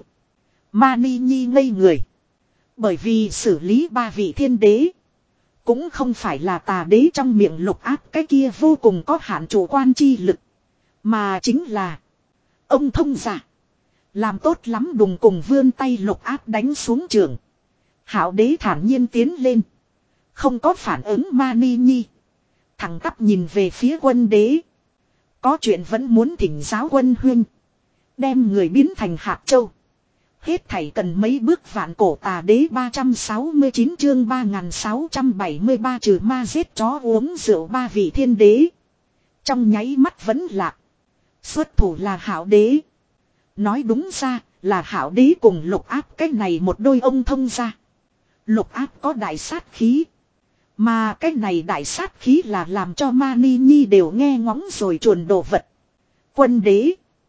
Mani Nhi ngây người. Bởi vì xử lý ba vị thiên đế. Cũng không phải là tà đế trong miệng Lục Áp cái kia vô cùng có hạn chủ quan chi lực. Mà chính là. Ông thông giả. Làm tốt lắm đùng cùng vươn tay Lục Áp đánh xuống trường. Hảo đế thản nhiên tiến lên. Không có phản ứng Mani Nhi. Thẳng tắp nhìn về phía quân đế. Có chuyện vẫn muốn thỉnh giáo quân huynh. Đem người biến thành hạt châu. Hết thảy cần mấy bước vạn cổ tà đế ba trăm sáu mươi chín chương ba nghìn sáu trăm bảy mươi ba trừ ma giết chó uống rượu ba vị thiên đế. Trong nháy mắt vẫn lạc. Xuất thủ là Hảo đế. Nói đúng ra là Hảo đế cùng Lục Áp cái này một đôi ông thông ra. Lục Áp có đại sát khí. Mà cái này đại sát khí là làm cho Mani Nhi đều nghe ngóng rồi chuồn đồ vật. Quân đế.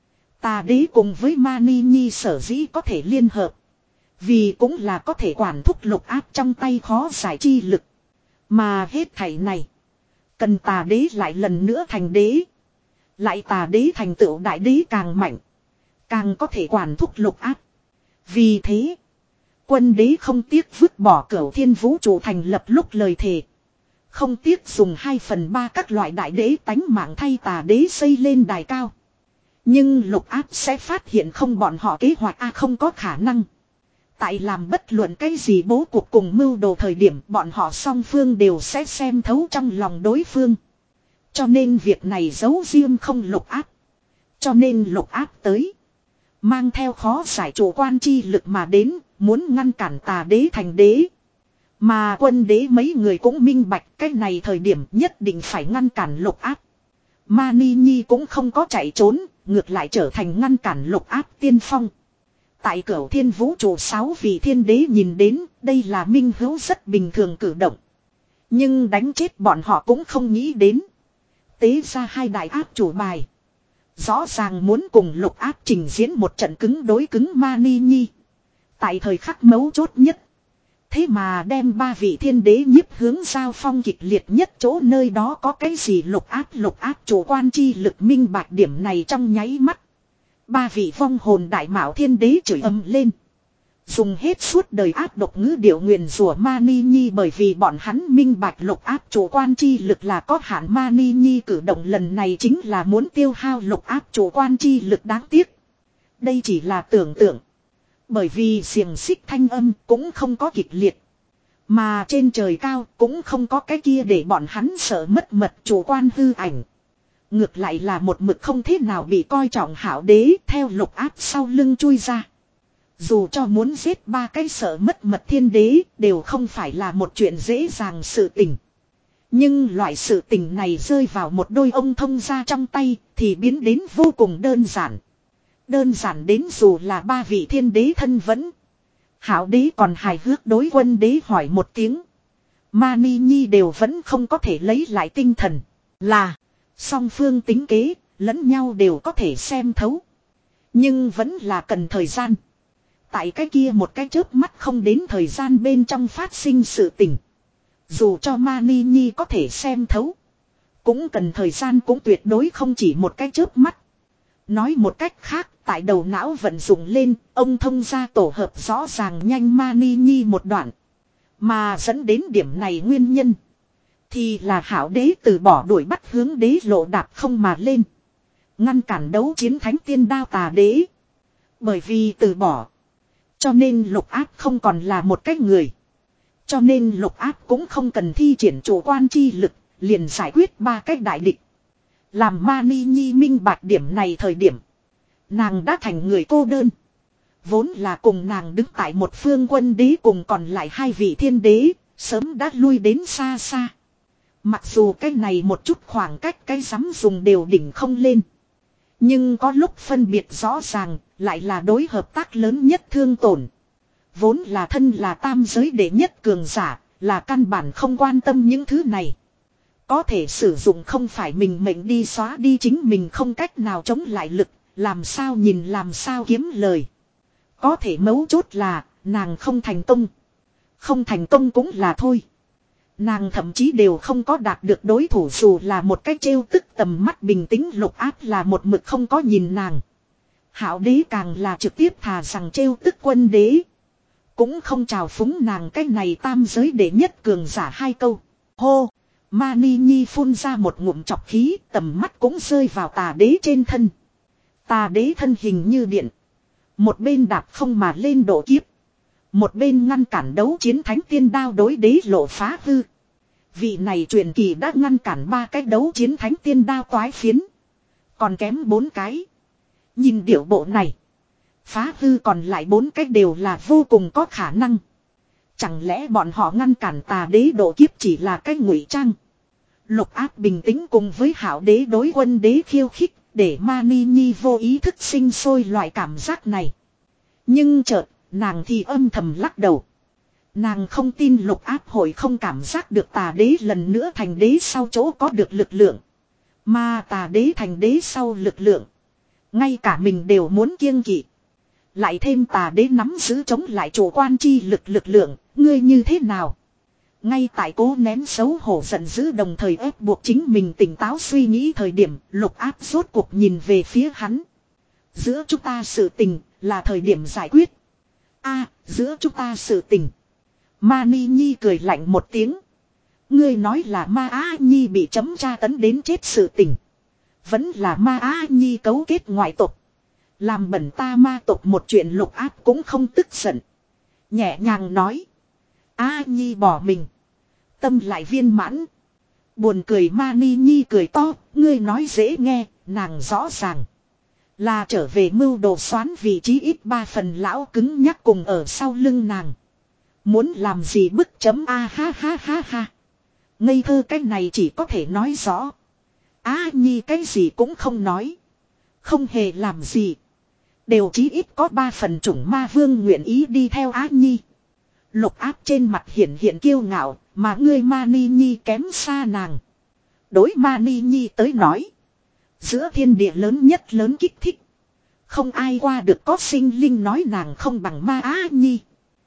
Tà đế cùng với Mani Nhi sở dĩ có thể liên hợp. Vì cũng là có thể quản thúc Lục Áp trong tay khó giải chi lực. Mà hết thảy này. Cần tà đế lại lần nữa thành đế. Lại tà đế thành tựu đại đế càng mạnh. Càng có thể quản thúc Lục Áp. Vì thế. Quân đế không tiếc vứt bỏ Cửu Thiên vũ trụ thành lập lúc lời thề. Không tiếc dùng hai phần ba các loại đại đế tánh mạng thay tà đế xây lên đài cao. Nhưng Lục Áp sẽ phát hiện không bọn họ kế hoạch a không có khả năng. Tại làm bất luận cái gì bố cuộc cùng mưu đồ thời điểm bọn họ song phương đều sẽ xem thấu trong lòng đối phương. Cho nên việc này giấu riêng không Lục Áp. Cho nên Lục Áp tới. Mang theo khó giải chủ quan chi lực mà đến, muốn ngăn cản tà đế thành đế. Mà quân đế mấy người cũng minh bạch cái này thời điểm nhất định phải ngăn cản Lục Áp. Mani Nhi cũng không có chạy trốn, ngược lại trở thành ngăn cản Lục Áp tiên phong. Tại Cửu Thiên Vũ Trụ sáu vị thiên đế nhìn đến, đây là minh hữu rất bình thường cử động. Nhưng đánh chết bọn họ cũng không nghĩ đến. Tế ra hai đại áp chủ bài. Rõ ràng muốn cùng Lục Áp trình diễn một trận cứng đối cứng Mani Nhi. Tại thời khắc mấu chốt nhất. Thế mà đem ba vị thiên đế nhiếp hướng giao phong kịch liệt nhất chỗ nơi đó có cái gì Lục Áp Lục Áp chủ quan chi lực minh bạch điểm này trong nháy mắt. Ba vị vong hồn đại mạo thiên đế chửi ầm lên. Dùng hết suốt đời áp độc ngữ điệu nguyền rủa Mani Nhi bởi vì bọn hắn minh bạch Lục Áp chủ quan chi lực là có hạn. Mani Nhi cử động lần này chính là muốn tiêu hao Lục Áp chủ quan chi lực đáng tiếc. Đây chỉ là tưởng tượng. Bởi vì xiềng xích thanh âm cũng không có kịch liệt. Mà trên trời cao cũng không có cái kia để bọn hắn sợ mất mật chủ quan hư ảnh. Ngược lại là một mực không thế nào bị coi trọng hảo đế theo Lục Áp sau lưng chui ra. Dù cho muốn giết ba cái sợ mất mật thiên đế đều không phải là một chuyện dễ dàng sự tình. Nhưng loại sự tình này rơi vào một đôi ông thông gia trong tay thì biến đến vô cùng đơn giản. Đơn giản đến dù là ba vị thiên đế thân vẫn. Hảo đế còn hài hước đối quân đế hỏi một tiếng. Mani Nhi đều vẫn không có thể lấy lại tinh thần. Là song phương tính kế lẫn nhau đều có thể xem thấu. Nhưng vẫn là cần thời gian. Tại cái kia một cái chớp mắt không đến thời gian bên trong phát sinh sự tình. Dù cho Mani Nhi có thể xem thấu. Cũng cần thời gian cũng tuyệt đối không chỉ một cái chớp mắt. Nói một cách khác, tại đầu não vận dụng lên, ông thông gia tổ hợp rõ ràng nhanh Mani Nhi một đoạn. Mà dẫn đến điểm này nguyên nhân. Thì là hảo đế từ bỏ đuổi bắt hướng đế lộ đạp không mà lên. Ngăn cản đấu chiến thánh tiên đao tà đế. Bởi vì từ bỏ. Cho nên Lục Áp không còn là một cái người. Cho nên Lục Áp cũng không cần thi triển chủ quan chi lực, liền giải quyết ba cái đại địch. Làm Mani Nhi minh bạch điểm này thời điểm. Nàng đã thành người cô đơn. Vốn là cùng nàng đứng tại một phương quân đế cùng còn lại hai vị thiên đế, sớm đã lui đến xa xa. Mặc dù cái này một chút khoảng cách cái dám dùng đều đỉnh không lên. Nhưng có lúc phân biệt rõ ràng, lại là đối hợp tác lớn nhất thương tổn. Vốn là thân là tam giới đệ nhất cường giả, là căn bản không quan tâm những thứ này. Có thể sử dụng không phải mình mệnh đi xóa đi chính mình không cách nào chống lại lực, làm sao nhìn làm sao kiếm lời. Có thể mấu chốt là, nàng không thành công. Không thành công cũng là thôi. Nàng thậm chí đều không có đạt được đối thủ dù là một cái trêu tức tầm mắt bình tĩnh. Lục Áp là một mực không có nhìn nàng. Hảo đế càng là trực tiếp thà rằng trêu tức quân đế. Cũng không chào phúng nàng cái này tam giới đệ nhất cường giả hai câu. Hô! Mani Nhi phun ra một ngụm chọc khí, tầm mắt cũng rơi vào tà đế trên thân. Tà đế thân hình như điện. Một bên đạp không mà lên độ kiếp. Một bên ngăn cản đấu chiến thánh tiên đao đối đế lộ phá hư. Vị này truyền kỳ đã ngăn cản ba cái đấu chiến thánh tiên đao toái phiến. Còn kém bốn cái. Nhìn điệu bộ này. Phá hư còn lại bốn cái đều là vô cùng có khả năng. Chẳng lẽ bọn họ ngăn cản tà đế độ kiếp chỉ là cái ngụy trang. Lục Áp bình tĩnh cùng với hảo đế đối quân đế khiêu khích. Để Mani Nhi vô ý thức sinh sôi loại cảm giác này. Nhưng chợt nàng thì âm thầm lắc đầu. Nàng không tin Lục Áp hội không cảm giác được tà đế lần nữa thành đế sau chỗ có được lực lượng. Mà tà đế thành đế sau lực lượng. Ngay cả mình đều muốn kiêng kỵ. Lại thêm tà đế nắm giữ chống lại chủ quan chi lực lực lượng. Ngươi như thế nào? Ngay tại cố nén xấu hổ giận dữ đồng thời ép buộc chính mình tỉnh táo suy nghĩ thời điểm Lục Áp rốt cuộc nhìn về phía hắn. Giữa chúng ta sự tình là thời điểm giải quyết. A, giữa chúng ta sự tình. Mani Nhi cười lạnh một tiếng. Ngươi nói là Ma Á Nhi bị chấm tra tấn đến chết sự tình. Vẫn là Ma Á Nhi cấu kết ngoại tộc. Làm bẩn ta ma tộc một chuyện Lục Áp cũng không tức giận. Nhẹ nhàng nói. A Nhi bỏ mình. Tâm lại viên mãn. Buồn cười Mani Nhi cười to. Ngươi nói dễ nghe, nàng rõ ràng. Là trở về mưu đồ xoán vị trí ít ba phần lão cứng nhắc cùng ở sau lưng nàng. Muốn làm gì bức chấm a ha ha ha ha. Ngây thơ cái này chỉ có thể nói rõ. A Nhi cái gì cũng không nói. Không hề làm gì. Đều chí ít có ba phần chủng ma vương nguyện ý đi theo A Nhi. Lục áp trên mặt hiện hiện kiêu ngạo. Mà ngươi Mani Nhi kém xa nàng. Đối Mani Nhi tới nói. Giữa thiên địa lớn nhất lớn kích thích. Không ai qua được có sinh linh nói nàng không bằng ma A Nhi.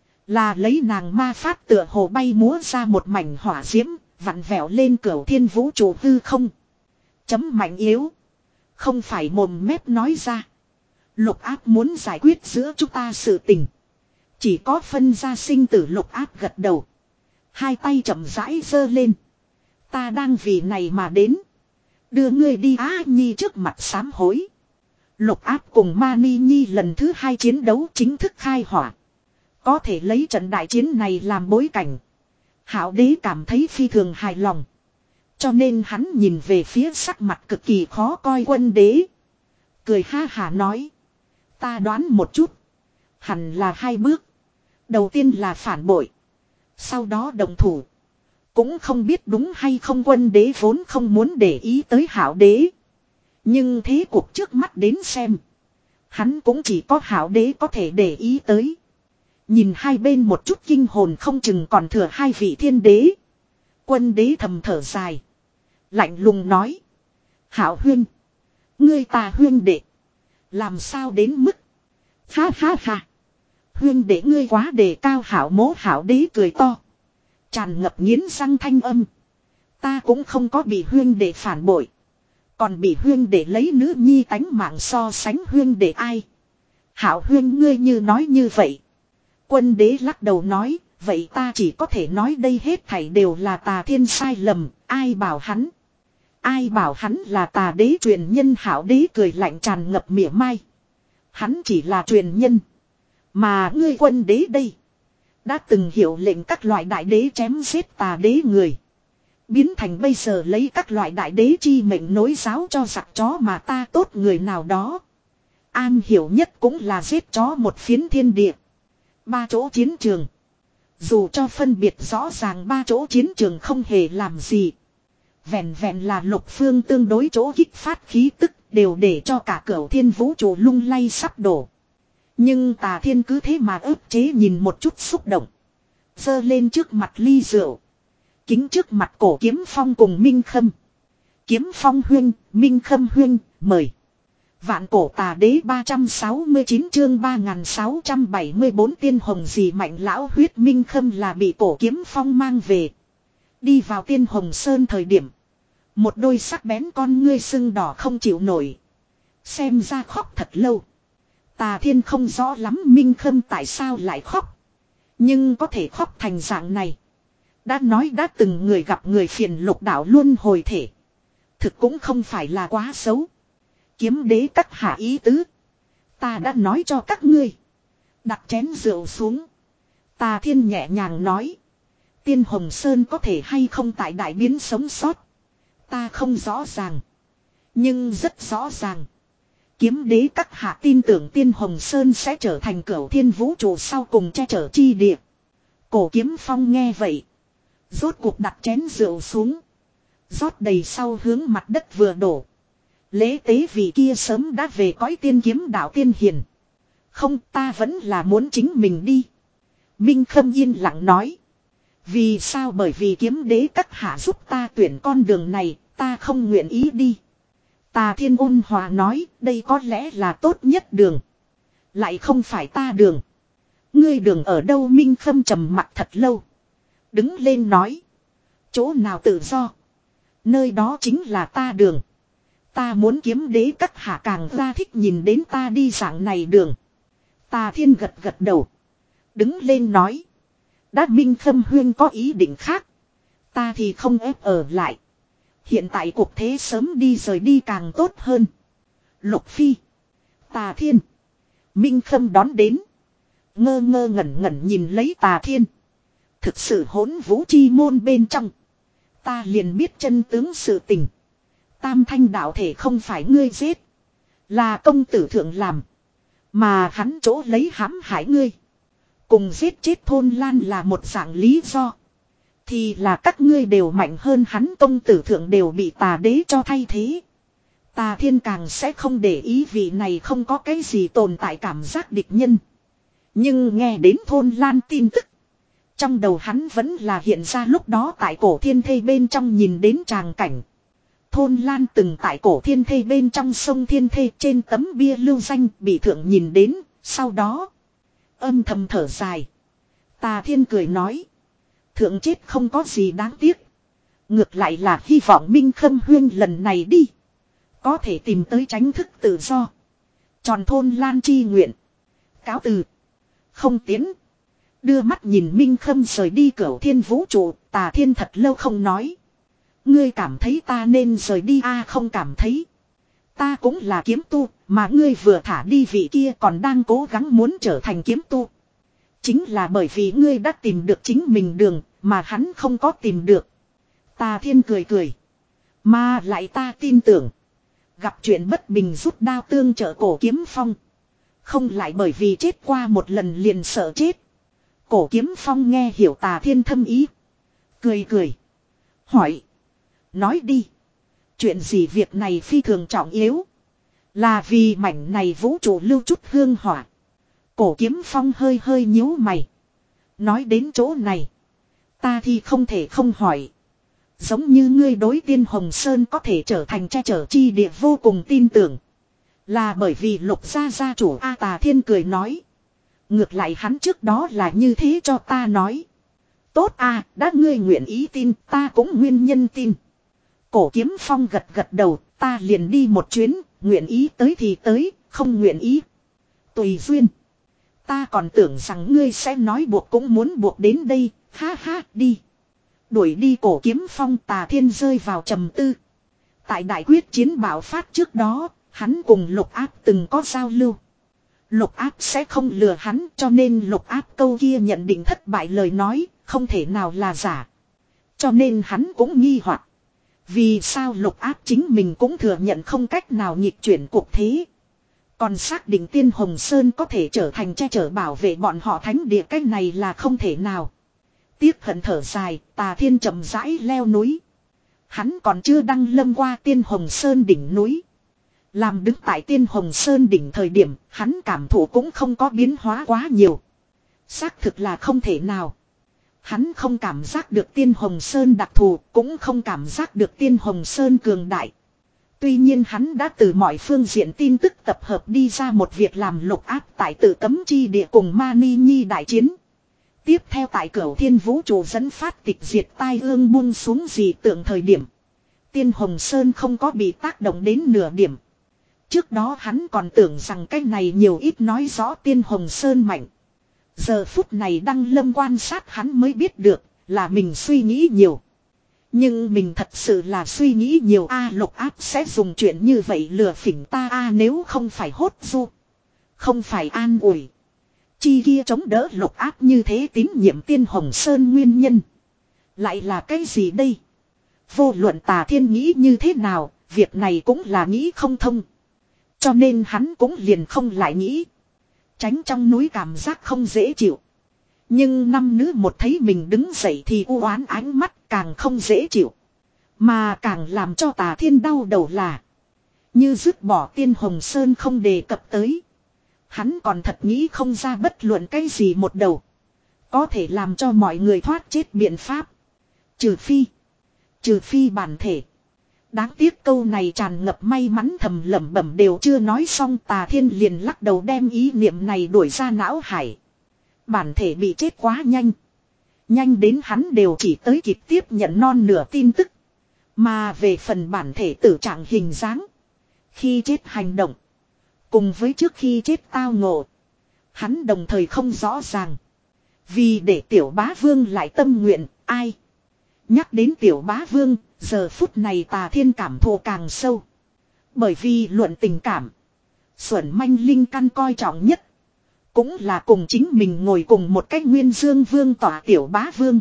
Là lấy nàng ma phát tựa hồ bay múa ra một mảnh hỏa diễm. Vặn vẹo lên cửu thiên vũ trụ hư không. Chấm mạnh yếu. Không phải mồm mép nói ra. Lục áp muốn giải quyết giữa chúng ta sự tình. Chỉ có phân ra sinh tử lục áp gật đầu. Hai tay chậm rãi giơ lên. Ta đang vì này mà đến. Đưa ngươi đi Á Nhi trước mặt sám hối. Lục áp cùng Mani Nhi lần thứ hai chiến đấu chính thức khai hỏa. Có thể lấy trận đại chiến này làm bối cảnh. Hảo đế cảm thấy phi thường hài lòng. Cho nên hắn nhìn về phía sắc mặt cực kỳ khó coi quân đế. Cười ha hả nói. Ta đoán một chút. Hẳn là hai bước. Đầu tiên là phản bội. Sau đó đồng thủ. Cũng không biết đúng hay không quân đế vốn không muốn để ý tới hảo đế. Nhưng thế cuộc trước mắt đến xem. Hắn cũng chỉ có hảo đế có thể để ý tới. Nhìn hai bên một chút kinh hồn không chừng còn thừa hai vị thiên đế. Quân đế thầm thở dài. Lạnh lùng nói. Hảo huyên. Ngươi ta huyên đệ. Làm sao đến mức. Ha ha ha. Huyên đệ ngươi quá đề cao hảo mố hảo đế cười to. Tràn ngập nghiến răng thanh âm. Ta cũng không có bị huyên đệ phản bội. Còn bị huyên đệ lấy nữ nhi tánh mạng so sánh huyên đệ ai. Hảo huyên ngươi như nói như vậy. Quân đế lắc đầu nói. Vậy ta chỉ có thể nói đây hết thảy đều là tà thiên sai lầm. Ai bảo hắn. Ai bảo hắn là tà đế truyền nhân hảo đế cười lạnh tràn ngập mỉa mai. Hắn chỉ là truyền nhân. Mà ngươi quân đế đây. Đã từng hiệu lệnh các loại đại đế chém giết tà đế người. Biến thành bây giờ lấy các loại đại đế chi mệnh nối giáo cho giặc chó mà ta tốt người nào đó. An hiểu nhất cũng là giết chó một phiến thiên địa. Ba chỗ chiến trường. Dù cho phân biệt rõ ràng ba chỗ chiến trường không hề làm gì. Vẹn vẹn là lục phương tương đối chỗ kích phát khí tức đều để cho cả cửu thiên vũ trụ lung lay sắp đổ. Nhưng tà thiên cứ thế mà ức chế nhìn một chút xúc động. Giơ lên trước mặt ly rượu. Kính trước mặt cổ kiếm phong cùng Minh Khâm. Kiếm phong huyên, Minh Khâm huyên, mời. Vạn cổ tà đế ba trăm sáu mươi chín chương ba nghìn sáu trăm bảy mươi bốn tiên hồng gì mạnh lão huyết Minh Khâm là bị cổ kiếm phong mang về. Đi vào tiên hồng sơn thời điểm. Một đôi sắc bén con ngươi sưng đỏ không chịu nổi. Xem ra khóc thật lâu. Tà thiên không rõ lắm Minh Khâm tại sao lại khóc. Nhưng có thể khóc thành dạng này. Đã nói đã từng người gặp người phiền lục đạo luôn hồi thể. Thực cũng không phải là quá xấu. Kiếm đế các hạ ý tứ. Ta đã nói cho các ngươi. Đặt chén rượu xuống. Tà thiên nhẹ nhàng nói. Tiên Hồng Sơn có thể hay không tại đại biến sống sót. Ta không rõ ràng. Nhưng rất rõ ràng. Kiếm đế các hạ tin tưởng Tiên Hồng Sơn sẽ trở thành cửu thiên vũ trụ sau cùng che chở chi địa. Cổ kiếm phong nghe vậy. Rốt cuộc đặt chén rượu xuống. Rót đầy sau hướng mặt đất vừa đổ. Lễ tế vì kia sớm đã về cõi tiên kiếm đạo tiên hiền. Không ta vẫn là muốn chính mình đi. Minh Khâm yên lặng nói. Vì sao bởi vì kiếm đế các hạ giúp ta tuyển con đường này ta không nguyện ý đi. Tà thiên ôn hòa nói đây có lẽ là tốt nhất đường. Lại không phải ta đường. Ngươi đường ở đâu Minh Khâm trầm mặt thật lâu. Đứng lên nói. Chỗ nào tự do. Nơi đó chính là ta đường. Ta muốn kiếm đế các hạ càng ra thích nhìn đến ta đi dạng này đường. Tà thiên gật gật đầu. Đứng lên nói. Đã Minh Khâm huyên có ý định khác. Ta thì không ép ở lại. Hiện tại cuộc thế sớm đi rời đi càng tốt hơn. Lục Phi. Tà thiên. Minh Khâm đón đến. Ngơ ngơ ngẩn ngẩn nhìn lấy Tà Thiên. Thực sự hỗn vũ chi môn bên trong. Ta liền biết chân tướng sự tình. Tam thanh đạo thể không phải ngươi giết. Là công tử thượng làm. Mà hắn chỗ lấy hãm hại ngươi. Cùng giết chết thôn Lan là một dạng lý do. Thì là các ngươi đều mạnh hơn hắn, công tử thượng đều bị tà đế cho thay thế. Tà Thiên càng sẽ không để ý vị này không có cái gì tồn tại cảm giác địch nhân. Nhưng nghe đến thôn Lan tin tức. Trong đầu hắn vẫn là hiện ra lúc đó tại cổ thiên thê bên trong nhìn đến tràng cảnh. Thôn Lan từng tại cổ thiên thê bên trong sông thiên thê trên tấm bia lưu danh bị thượng nhìn đến, sau đó âm thầm thở dài. Tà Thiên cười nói. Thượng chết không có gì đáng tiếc. Ngược lại là hy vọng Minh Khâm Huyên lần này đi. Có thể tìm tới tránh thức tự do. Tròn thôn Lan chi nguyện. Cáo từ. Không tiến. Đưa mắt nhìn Minh Khâm rời đi Cửu Thiên vũ trụ. Tà Thiên thật lâu không nói. Ngươi cảm thấy ta nên rời đi a à, không cảm thấy. Ta cũng là kiếm tu. Mà ngươi vừa thả đi vị kia còn đang cố gắng muốn trở thành kiếm tu. Chính là bởi vì ngươi đã tìm được chính mình đường. Mà hắn không có tìm được. Tà Thiên cười cười. Mà lại ta tin tưởng. Gặp chuyện bất bình rút đao tương trợ cổ kiếm phong. Không lại bởi vì chết qua một lần liền sợ chết. Cổ kiếm phong nghe hiểu Tà Thiên thâm ý. Cười cười. Hỏi. Nói đi. Chuyện gì việc này phi thường trọng yếu. Là vì mảnh này vũ trụ lưu chút hương hỏa. Cổ kiếm phong hơi hơi nhíu mày. Nói đến chỗ này. Ta thì không thể không hỏi. Giống như ngươi đối Tiên Hồng Sơn có thể trở thành che chở chi địa vô cùng tin tưởng. Là bởi vì Lục gia gia chủ A Tà Thiên cười nói. Ngược lại hắn trước đó là như thế cho ta nói. Tốt a, đã ngươi nguyện ý tin, ta cũng nguyên nhân tin. Cổ Kiếm Phong gật gật đầu, ta liền đi một chuyến, nguyện ý tới thì tới, không nguyện ý. Tùy duyên. Ta còn tưởng rằng ngươi sẽ nói buộc cũng muốn buộc đến đây, ha ha, đi. Đuổi đi Cổ Kiếm Phong, Tà Thiên rơi vào trầm tư. Tại đại quyết chiến bạo phát trước đó, hắn cùng Lục Áp từng có giao lưu. Lục Áp sẽ không lừa hắn, cho nên Lục Áp câu kia nhận định thất bại lời nói, không thể nào là giả. Cho nên hắn cũng nghi hoặc. Vì sao Lục Áp chính mình cũng thừa nhận không cách nào nghịch chuyển cuộc thế. Còn xác định Tiên Hồng Sơn có thể trở thành che chở bảo vệ bọn họ thánh địa, cái này là không thể nào. Tiếc hận thở dài, Tà Thiên chậm rãi leo núi. Hắn còn chưa đăng lâm qua Tiên Hồng Sơn đỉnh núi. Làm đứng tại Tiên Hồng Sơn đỉnh thời điểm, hắn cảm thụ cũng không có biến hóa quá nhiều. Xác thực là không thể nào. Hắn không cảm giác được Tiên Hồng Sơn đặc thù, cũng không cảm giác được Tiên Hồng Sơn cường đại. Tuy nhiên hắn đã từ mọi phương diện tin tức tập hợp đi ra một việc làm Lục Áp tại Tử Cấm Chi Địa cùng Mani Nhi đại chiến. Tiếp theo tại Cửu Thiên vũ trụ dẫn phát tịch diệt tai ương buông xuống dị tượng thời điểm. Tiên Hồng Sơn không có bị tác động đến nửa điểm. Trước đó hắn còn tưởng rằng cái này nhiều ít nói rõ Tiên Hồng Sơn mạnh. Giờ phút này đăng lâm quan sát hắn mới biết được là mình suy nghĩ nhiều. Nhưng mình thật sự là suy nghĩ nhiều a. Lục Áp sẽ dùng chuyện như vậy lừa phỉnh ta a, nếu không phải hốt du. Không phải an ủi. Chi kia chống đỡ Lục Áp như thế tín nhiệm Tiên Hồng Sơn nguyên nhân. Lại là cái gì đây? Vô luận Tà Thiên nghĩ như thế nào, việc này cũng là nghĩ không thông. Cho nên hắn cũng liền không lại nghĩ. Tránh trong núi cảm giác không dễ chịu. Nhưng năm nữ một thấy mình đứng dậy thì u oán ánh mắt càng không dễ chịu. Mà càng làm cho Tà Thiên đau đầu là. Như dứt bỏ Tiên Hồng Sơn không đề cập tới. Hắn còn thật nghĩ không ra bất luận cái gì một đầu. Có thể làm cho mọi người thoát chết biện pháp. Trừ phi. Trừ phi bản thể. Đáng tiếc câu này tràn ngập may mắn thầm lẩm bẩm đều chưa nói xong, Tà Thiên liền lắc đầu đem ý niệm này đuổi ra não hải. Bản thể bị chết quá nhanh. Nhanh đến hắn đều chỉ tới kịp tiếp nhận non nửa tin tức. Mà về phần bản thể tử trạng hình dáng. Khi chết hành động. Cùng với trước khi chết tao ngộ. Hắn đồng thời không rõ ràng. Vì để Tiểu Bá Vương lại tâm nguyện, ai? Nhắc đến Tiểu Bá Vương, giờ phút này Tà Thiên cảm thụ càng sâu. Bởi vì luận tình cảm. Xuẩn manh linh căn coi trọng nhất. Cũng là cùng chính mình ngồi cùng một cách nguyên dương vương tỏa tiểu bá vương.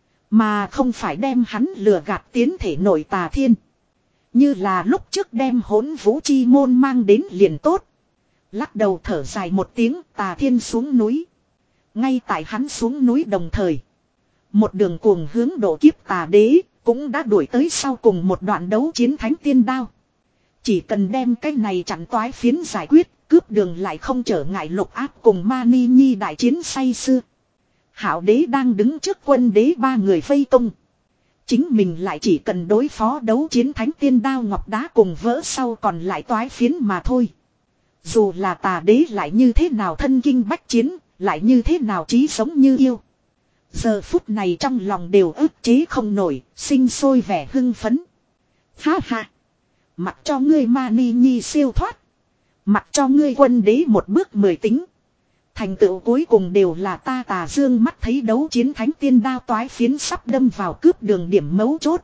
Mà không phải đem hắn lừa gạt tiến thể nội tà thiên. Như là lúc trước đem hỗn vũ chi môn mang đến liền tốt. Lắc đầu thở dài một tiếng, tà thiên xuống núi. Ngay tại hắn xuống núi đồng thời. Một đường cuồng hướng độ kiếp tà đế cũng đã đuổi tới sau cùng một đoạn đấu chiến thánh tiên đao. Chỉ cần đem cái này chặn toái phiến giải quyết, cướp đường lại không trở ngại lục áp cùng Mani Nhi đại chiến say xưa. Hảo đế đang đứng trước quân đế ba người vây công. Chính mình lại chỉ cần đối phó đấu chiến thánh tiên đao ngọc đá cùng vỡ sau còn lại toái phiến mà thôi. Dù là tà đế lại như thế nào thân kinh bách chiến, lại như thế nào trí sống như yêu. Giờ phút này trong lòng đều ức chế không nổi, sinh sôi vẻ hưng phấn. Ha ha! Mặc cho ngươi Mani Nhi siêu thoát. Mặc cho ngươi quân đế một bước mười tính. Thành tựu cuối cùng đều là ta tà dương mắt thấy đấu chiến thánh tiên đao toái phiến sắp đâm vào cướp đường điểm mấu chốt.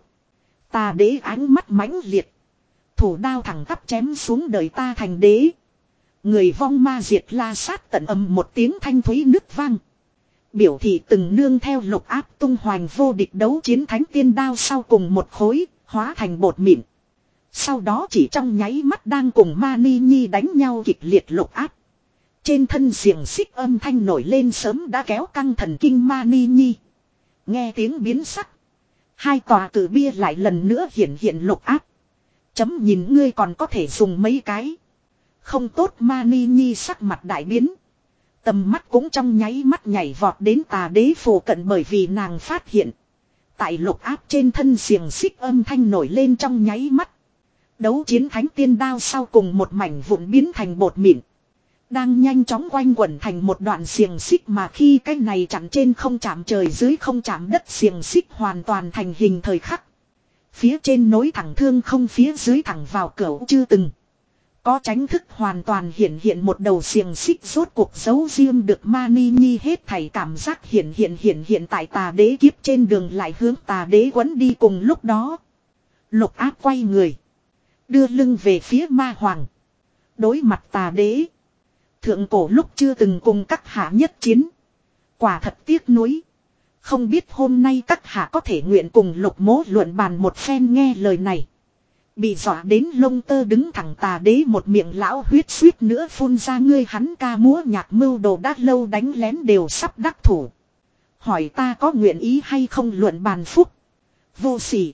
Tà đế ánh mắt mãnh liệt. Thủ đao thẳng tắp chém xuống đời ta thành đế. Người vong ma diệt la sát tận âm một tiếng thanh thúy nứt vang. Biểu thị từng nương theo lục áp tung hoành vô địch đấu chiến thánh tiên đao sau cùng một khối, hóa thành bột mịn. Sau đó chỉ trong nháy mắt đang cùng Mani Nhi đánh nhau kịch liệt lục áp. Trên thân xiềng xích âm thanh nổi lên sớm đã kéo căng thần kinh Mani Nhi. Nghe tiếng biến sắc. Hai tòa cử bia lại lần nữa hiện hiện lục áp. Chấm nhìn ngươi còn có thể dùng mấy cái. Không tốt Mani Nhi sắc mặt đại biến. Tầm mắt cũng trong nháy mắt nhảy vọt đến tà đế phổ cận bởi vì nàng phát hiện. Tại lục áp trên thân xiềng xích âm thanh nổi lên trong nháy mắt. Đấu chiến thánh tiên đao sau cùng một mảnh vụn biến thành bột mịn. Đang nhanh chóng quanh quẩn thành một đoạn xiềng xích mà khi cái này chặn trên không chạm trời dưới không chạm đất xiềng xích hoàn toàn thành hình thời khắc. Phía trên nối thẳng thương không phía dưới thẳng vào cửa chưa từng. Có tránh thức hoàn toàn hiện hiện một đầu xiềng xích rốt cuộc giấu riêng được Mani Nhi hết thảy cảm giác hiện hiện hiện hiện tại tà đế kiếp trên đường lại hướng tà đế quấn đi cùng lúc đó. Lục áp quay người. Đưa lưng về phía ma hoàng. Đối mặt tà đế. Thượng cổ lúc chưa từng cùng các hạ nhất chiến. Quả thật tiếc nuối. Không biết hôm nay các hạ có thể nguyện cùng lục mố luận bàn một phen nghe lời này. Bị dọa đến lông tơ đứng thẳng tà đế một miệng lão huyết suýt nữa phun ra ngươi hắn ca múa nhạc mưu đồ đã lâu đánh lén đều sắp đắc thủ. Hỏi ta có nguyện ý hay không luận bàn phúc. Vô sỉ.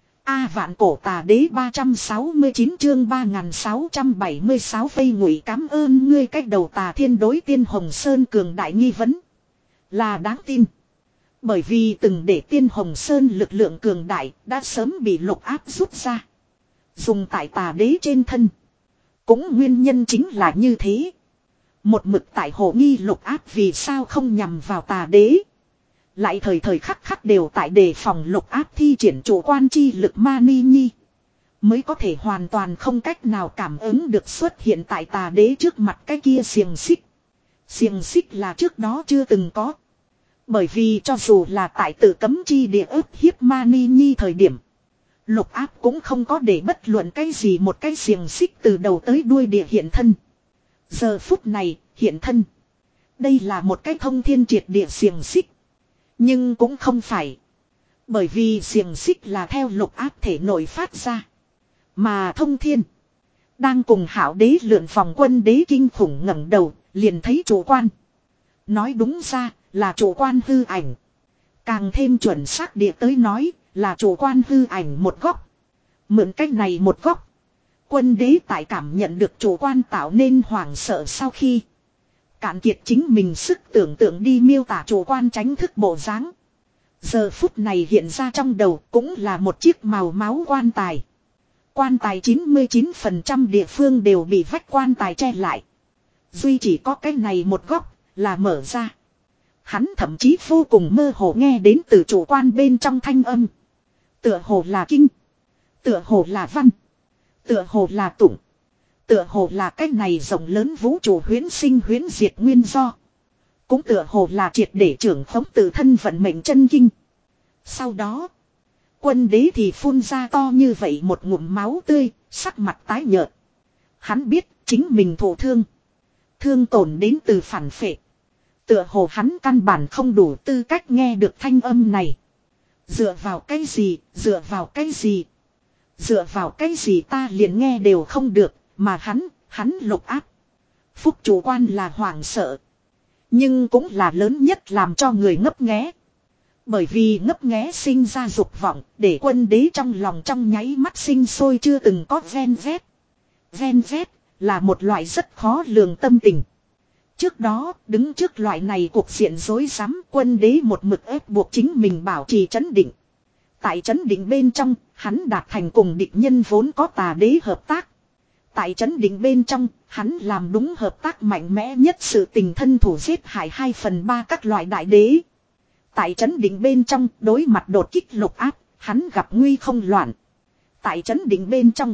A vạn cổ tà đế ba trăm sáu mươi chín chương ba nghìn sáu trăm bảy mươi sáu vây ngụy cảm ơn ngươi cách đầu tà thiên đối tiên Hồng Sơn cường đại nghi vấn. Là đáng tin. Bởi vì từng để tiên Hồng Sơn lực lượng cường đại đã sớm bị lục áp rút ra. Dùng tại tà đế trên thân. Cũng nguyên nhân chính là như thế. Một mực tại hồ nghi lục áp vì sao không nhằm vào tà đế. Lại thời thời khắc khắc đều tại đề phòng lục áp thi triển chủ quan chi lực Mani Nhi. Mới có thể hoàn toàn không cách nào cảm ứng được xuất hiện tại tà đế trước mặt cái kia xiềng xích. Xiềng xích là trước đó chưa từng có. Bởi vì cho dù là tại tự cấm chi địa ức hiếp Mani Nhi thời điểm. Lục áp cũng không có để bất luận cái gì một cái xiềng xích từ đầu tới đuôi địa hiện thân. Giờ phút này hiện thân. Đây là một cái thông thiên triệt địa xiềng xích. Nhưng cũng không phải. Bởi vì xiềng xích là theo lục áp thể nội phát ra. Mà thông thiên. Đang cùng hảo đế lượn vòng quân đế kinh khủng ngẩng đầu. Liền thấy chủ quan. Nói đúng ra là chủ quan hư ảnh. Càng thêm chuẩn xác địa tới nói là chủ quan hư ảnh một góc. Mượn cách này một góc. Quân đế tại cảm nhận được chủ quan tạo nên hoảng sợ sau khi. Cạn kiệt chính mình sức tưởng tượng đi miêu tả chủ quan tránh thức bộ dáng. Giờ phút này hiện ra trong đầu cũng là một chiếc màu máu quan tài. Quan tài chín mươi chín phần trăm địa phương đều bị vách quan tài che lại. Duy chỉ có cái này một góc là mở ra. Hắn thậm chí vô cùng mơ hồ nghe đến từ chủ quan bên trong thanh âm. Tựa hồ là kinh. Tựa hồ là văn. Tựa hồ là tụng. Tựa hồ là cái này rộng lớn vũ trụ huyễn sinh huyễn diệt nguyên do. Cũng tựa hồ là triệt để trưởng khống tự thân vận mệnh chân kinh. Sau đó. Quân đế thì phun ra to như vậy một ngụm máu tươi. Sắc mặt tái nhợt. Hắn biết chính mình thổ thương. Thương tổn đến từ phản phệ. Tựa hồ hắn căn bản không đủ tư cách nghe được thanh âm này. Dựa vào cái gì, dựa vào cái gì. Dựa vào cái gì ta liền nghe đều không được, mà hắn, hắn Lục Áp. Phúc chủ quan là hoảng sợ. Nhưng cũng là lớn nhất làm cho người ngấp nghé. Bởi vì ngấp nghé sinh ra dục vọng, để quân đế trong lòng trong nháy mắt sinh sôi chưa từng có ven vét. Ven vét là một loại rất khó lường tâm tình. Trước đó, đứng trước loại này cuộc diện rối rắm, quân đế một mực ép buộc chính mình bảo trì trấn định. Tại trấn định bên trong, hắn đạt thành cùng địch nhân vốn có tà đế hợp tác. Tại trấn định bên trong, hắn làm đúng hợp tác mạnh mẽ nhất sự tình thân thủ giết hại hai phần ba các loại đại đế. Tại trấn định bên trong, đối mặt đột kích Lục Áp, hắn gặp nguy không loạn. Tại trấn định bên trong,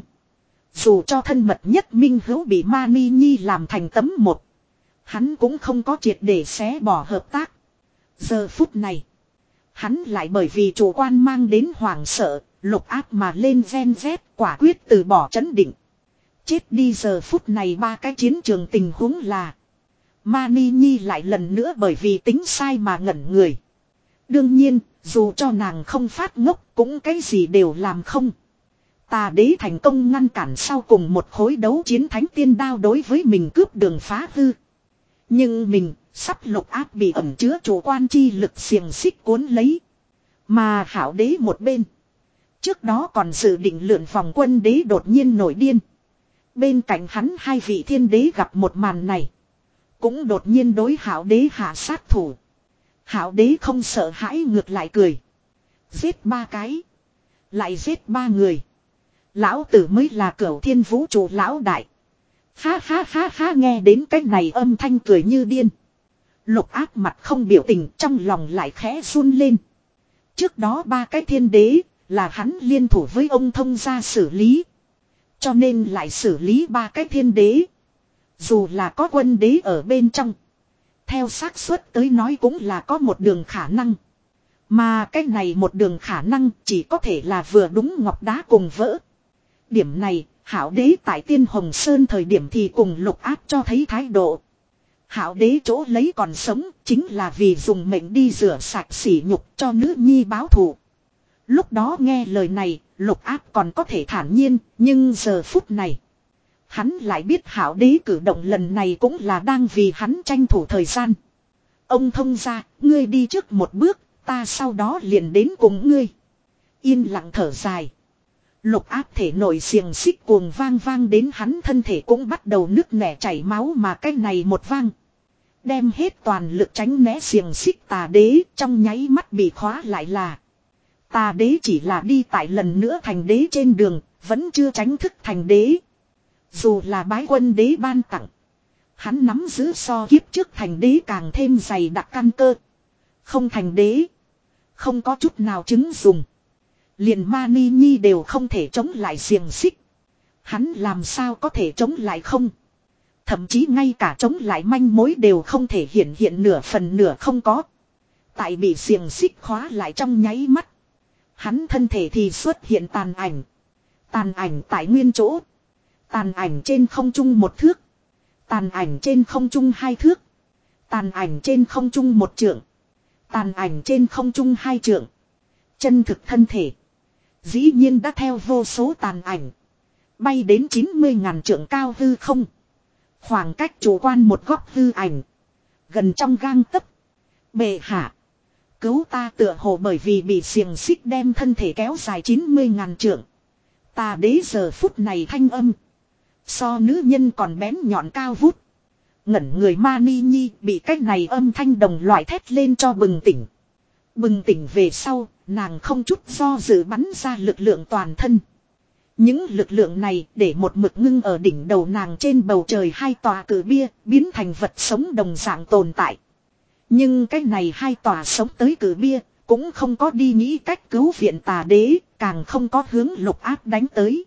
dù cho thân mật nhất minh hữu bị Mani Nhi làm thành tấm một, hắn cũng không có triệt để xé bỏ hợp tác. Giờ phút này, hắn lại bởi vì chủ quan mang đến hoảng sợ, Lục Áp mà lên ven vét, quả quyết từ bỏ trấn định. Chết đi giờ phút này ba cái chiến trường tình huống là Mani Nhi lại lần nữa bởi vì tính sai mà ngẩn người. Đương nhiên, dù cho nàng không phát ngốc cũng cái gì đều làm không. Tà đế thành công ngăn cản sau cùng một khối đấu chiến thánh tiên đao đối với mình cướp đường phá hư. Nhưng mình sắp Lục Áp bị ẩn chứa chủ quan chi lực xiềng xích cuốn lấy. Mà hảo đế một bên. Trước đó còn dự định lượn vòng quân đế đột nhiên nổi điên. Bên cạnh hắn hai vị thiên đế gặp một màn này. Cũng đột nhiên đối hảo đế hạ sát thủ. Hảo đế không sợ hãi ngược lại cười. Giết ba cái. Lại giết ba người. Lão tử mới là cửu thiên vũ trụ lão đại. Ha ha ha ha nghe đến cái này âm thanh cười như điên. Lục Áp mặt không biểu tình trong lòng lại khẽ run lên. Trước đó ba cái thiên đế là hắn liên thủ với ông thông gia xử lý. Cho nên lại xử lý ba cái thiên đế. Dù là có quân đế ở bên trong. Theo xác suất tới nói cũng là có một đường khả năng. Mà cái này một đường khả năng chỉ có thể là vừa đúng ngọc đá cùng vỡ. Điểm này, hảo đế tại Tiên Hồng Sơn thời điểm thì cùng Lục Áp cho thấy thái độ. Hảo đế chỗ lấy còn sống chính là vì dùng mệnh đi rửa sạch sỉ nhục cho nữ nhi báo thù. Lúc đó nghe lời này, Lục Áp còn có thể thản nhiên, nhưng giờ phút này. Hắn lại biết hảo đế cử động lần này cũng là đang vì hắn tranh thủ thời gian. Ông thông gia, ngươi đi trước một bước, ta sau đó liền đến cùng ngươi. Yên lặng thở dài. Lục Áp thể nổi xiềng xích cuồng vang vang đến hắn thân thể cũng bắt đầu nứt nẻ chảy máu mà cái này một vang. Đem hết toàn lực tránh né xiềng xích tà đế trong nháy mắt bị khóa lại là. Tà đế chỉ là đi tại lần nữa thành đế trên đường, vẫn chưa tránh thức thành đế. Dù là bái quân đế ban tặng. Hắn nắm giữ so kiếp trước thành đế càng thêm dày đặc căn cơ. Không thành đế. Không có chút nào chứng dùng. Liền Mani Nhi đều không thể chống lại xiềng xích. Hắn làm sao có thể chống lại không. Thậm chí ngay cả chống lại manh mối đều không thể hiện hiện nửa phần nửa không có. Tại bị xiềng xích khóa lại trong nháy mắt. Hắn thân thể thì xuất hiện tàn ảnh. Tàn ảnh tại nguyên chỗ. Tàn ảnh trên không trung một thước. Tàn ảnh trên không trung hai thước. Tàn ảnh trên không trung một trượng. Tàn ảnh trên không trung hai trượng. Chân thực thân thể. Dĩ nhiên đã theo vô số tàn ảnh. Bay đến chín mươi ngàn trượng cao hư không. Khoảng cách chủ quan một góc hư ảnh. Gần trong gang tấc. Bệ hạ. Cứu ta tựa hồ bởi vì bị xiềng xích đem thân thể kéo dài chín mươi ngàn trượng. Ta đế giờ phút này thanh âm. So nữ nhân còn bén nhọn cao vút. Ngẩn người Mani Nhi bị cách này âm thanh đồng loại thét lên cho bừng tỉnh. Bừng tỉnh về sau, nàng không chút do dự bắn ra lực lượng toàn thân. Những lực lượng này để một mực ngưng ở đỉnh đầu nàng trên bầu trời hai tòa cử bia biến thành vật sống đồng dạng tồn tại. Nhưng cái này hai tòa sống tới cử bia cũng không có đi nghĩ cách cứu viện tà đế, càng không có hướng Lục Áp đánh tới.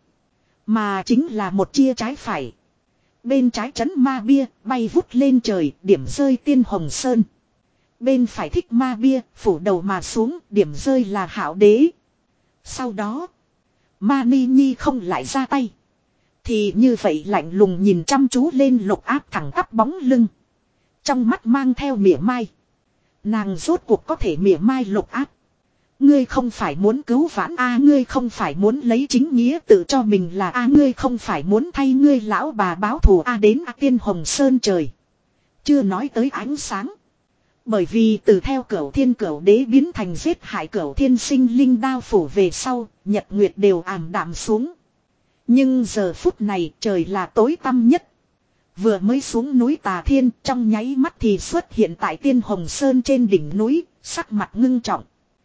Mà chính là một chia trái phải. Bên trái trấn ma bia bay vút lên trời, điểm rơi Tiên Hồng Sơn. Bên phải thích ma bia phủ đầu mà xuống, điểm rơi là hảo đế. Sau đó Mani Nhi không lại ra tay. Thì như vậy lạnh lùng nhìn chăm chú lên Lục Áp thẳng tắp bóng lưng. Trong mắt mang theo mỉa mai. Nàng rốt cuộc có thể mỉa mai Lục Áp. Ngươi không phải muốn cứu vãn a, ngươi không phải muốn lấy chính nghĩa tự cho mình là a, ngươi không phải muốn thay ngươi lão bà báo thù a, đến a Tiên Hồng Sơn trời. Chưa nói tới ánh sáng. Bởi vì từ theo Cửu Thiên Cửu Đế biến thành giết hại Cửu Thiên sinh linh đao phủ về sau, nhật nguyệt đều ảm đạm xuống. Nhưng giờ phút này trời là tối tăm nhất. Vừa mới xuống núi Tà Thiên, trong nháy mắt thì xuất hiện tại Tiên Hồng Sơn trên đỉnh núi, sắc mặt ngưng trọng.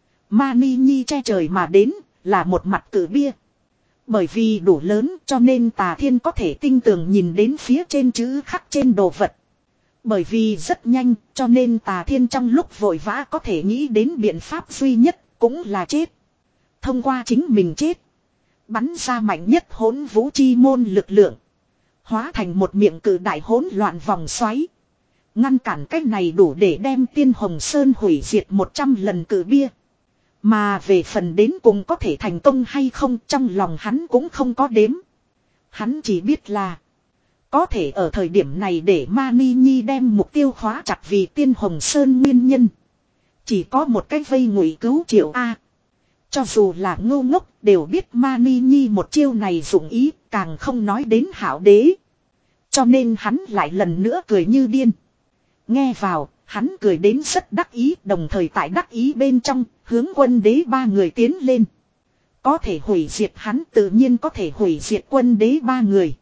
Mani Nhi che trời mà đến, là một mặt cử bia. Bởi vì đủ lớn cho nên Tà Thiên có thể tinh tường nhìn đến phía trên chữ khắc trên đồ vật. Bởi vì rất nhanh cho nên Tà Thiên trong lúc vội vã có thể nghĩ đến biện pháp duy nhất cũng là chết. Thông qua chính mình chết. Bắn ra mạnh nhất hỗn vũ chi môn lực lượng. Hóa thành một miệng cử đại hỗn loạn vòng xoáy. Ngăn cản cách này đủ để đem Tiên Hồng Sơn hủy diệt một trăm lần cử bia. Mà về phần đến cùng có thể thành công hay không trong lòng hắn cũng không có đếm. Hắn chỉ biết là có thể ở thời điểm này để Mani Nhi đem mục tiêu khóa chặt vì Tiên Hồng Sơn nguyên nhân. Chỉ có một cái vây ngụy cứu Triệu A. Cho dù là ngu ngốc đều biết Mani Nhi một chiêu này dụng ý, càng không nói đến Hảo Đế. Cho nên hắn lại lần nữa cười như điên. Nghe vào, hắn cười đến rất đắc ý, đồng thời tại đắc ý bên trong, hướng Quân Đế ba người tiến lên. Có thể hủy diệt hắn tự nhiên có thể hủy diệt Quân Đế ba người.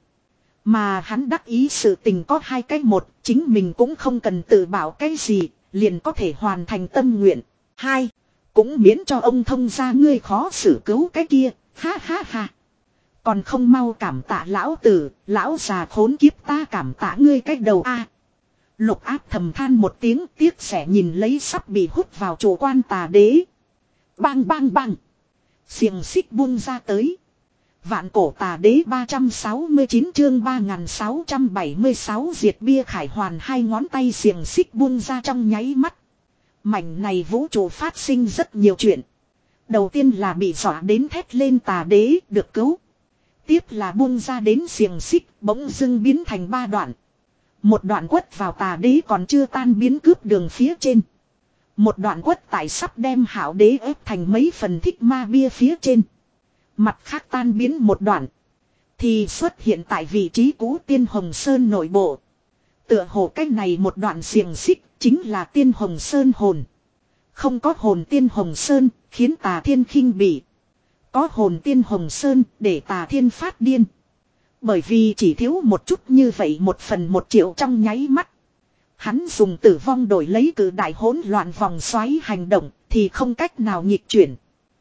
Mà hắn đắc ý sự tình có hai cái, một, chính mình cũng không cần tự bảo cái gì, liền có thể hoàn thành tâm nguyện. Hai, cũng miễn cho ông thông gia ngươi khó xử cứu cái kia, ha ha ha. Còn không mau cảm tạ lão tử, lão già khốn kiếp, ta cảm tạ ngươi cái đầu a. Lục Áp thầm than một tiếng, tiếc rẻ nhìn lấy sắp bị hút vào chỗ quan Tà Đế. Bang bang bang. Xiềng xích buông ra tới. Vạn Cổ Tà Đế ba trăm sáu mươi chín chương ba nghìn sáu trăm bảy mươi sáu diệt bia khải hoàn, hai ngón tay xiềng xích buông ra trong nháy mắt. Mảnh này vũ trụ phát sinh rất nhiều chuyện. Đầu tiên là bị dọa đến thét lên Tà Đế được cứu. Tiếp là buông ra đến xiềng xích bỗng dưng biến thành ba đoạn. Một đoạn quất vào Tà Đế còn chưa tan biến cướp đường phía trên. Một đoạn quất tại sắp đem Hảo Đế ép thành mấy phần thích ma bia phía trên. Mặt khác tan biến một đoạn. Thì xuất hiện tại vị trí cũ Tiên Hồng Sơn nội bộ. Tựa hồ cách này một đoạn xiềng xích chính là Tiên Hồng Sơn hồn. Không có hồn Tiên Hồng Sơn khiến Tà Thiên khinh bỉ. Có hồn Tiên Hồng Sơn để Tà Thiên phát điên. Bởi vì chỉ thiếu một chút như vậy, một phần một triệu trong nháy mắt. Hắn dùng tử vong đổi lấy cử đại hỗn loạn vòng xoáy hành động thì không cách nào nghịch chuyển.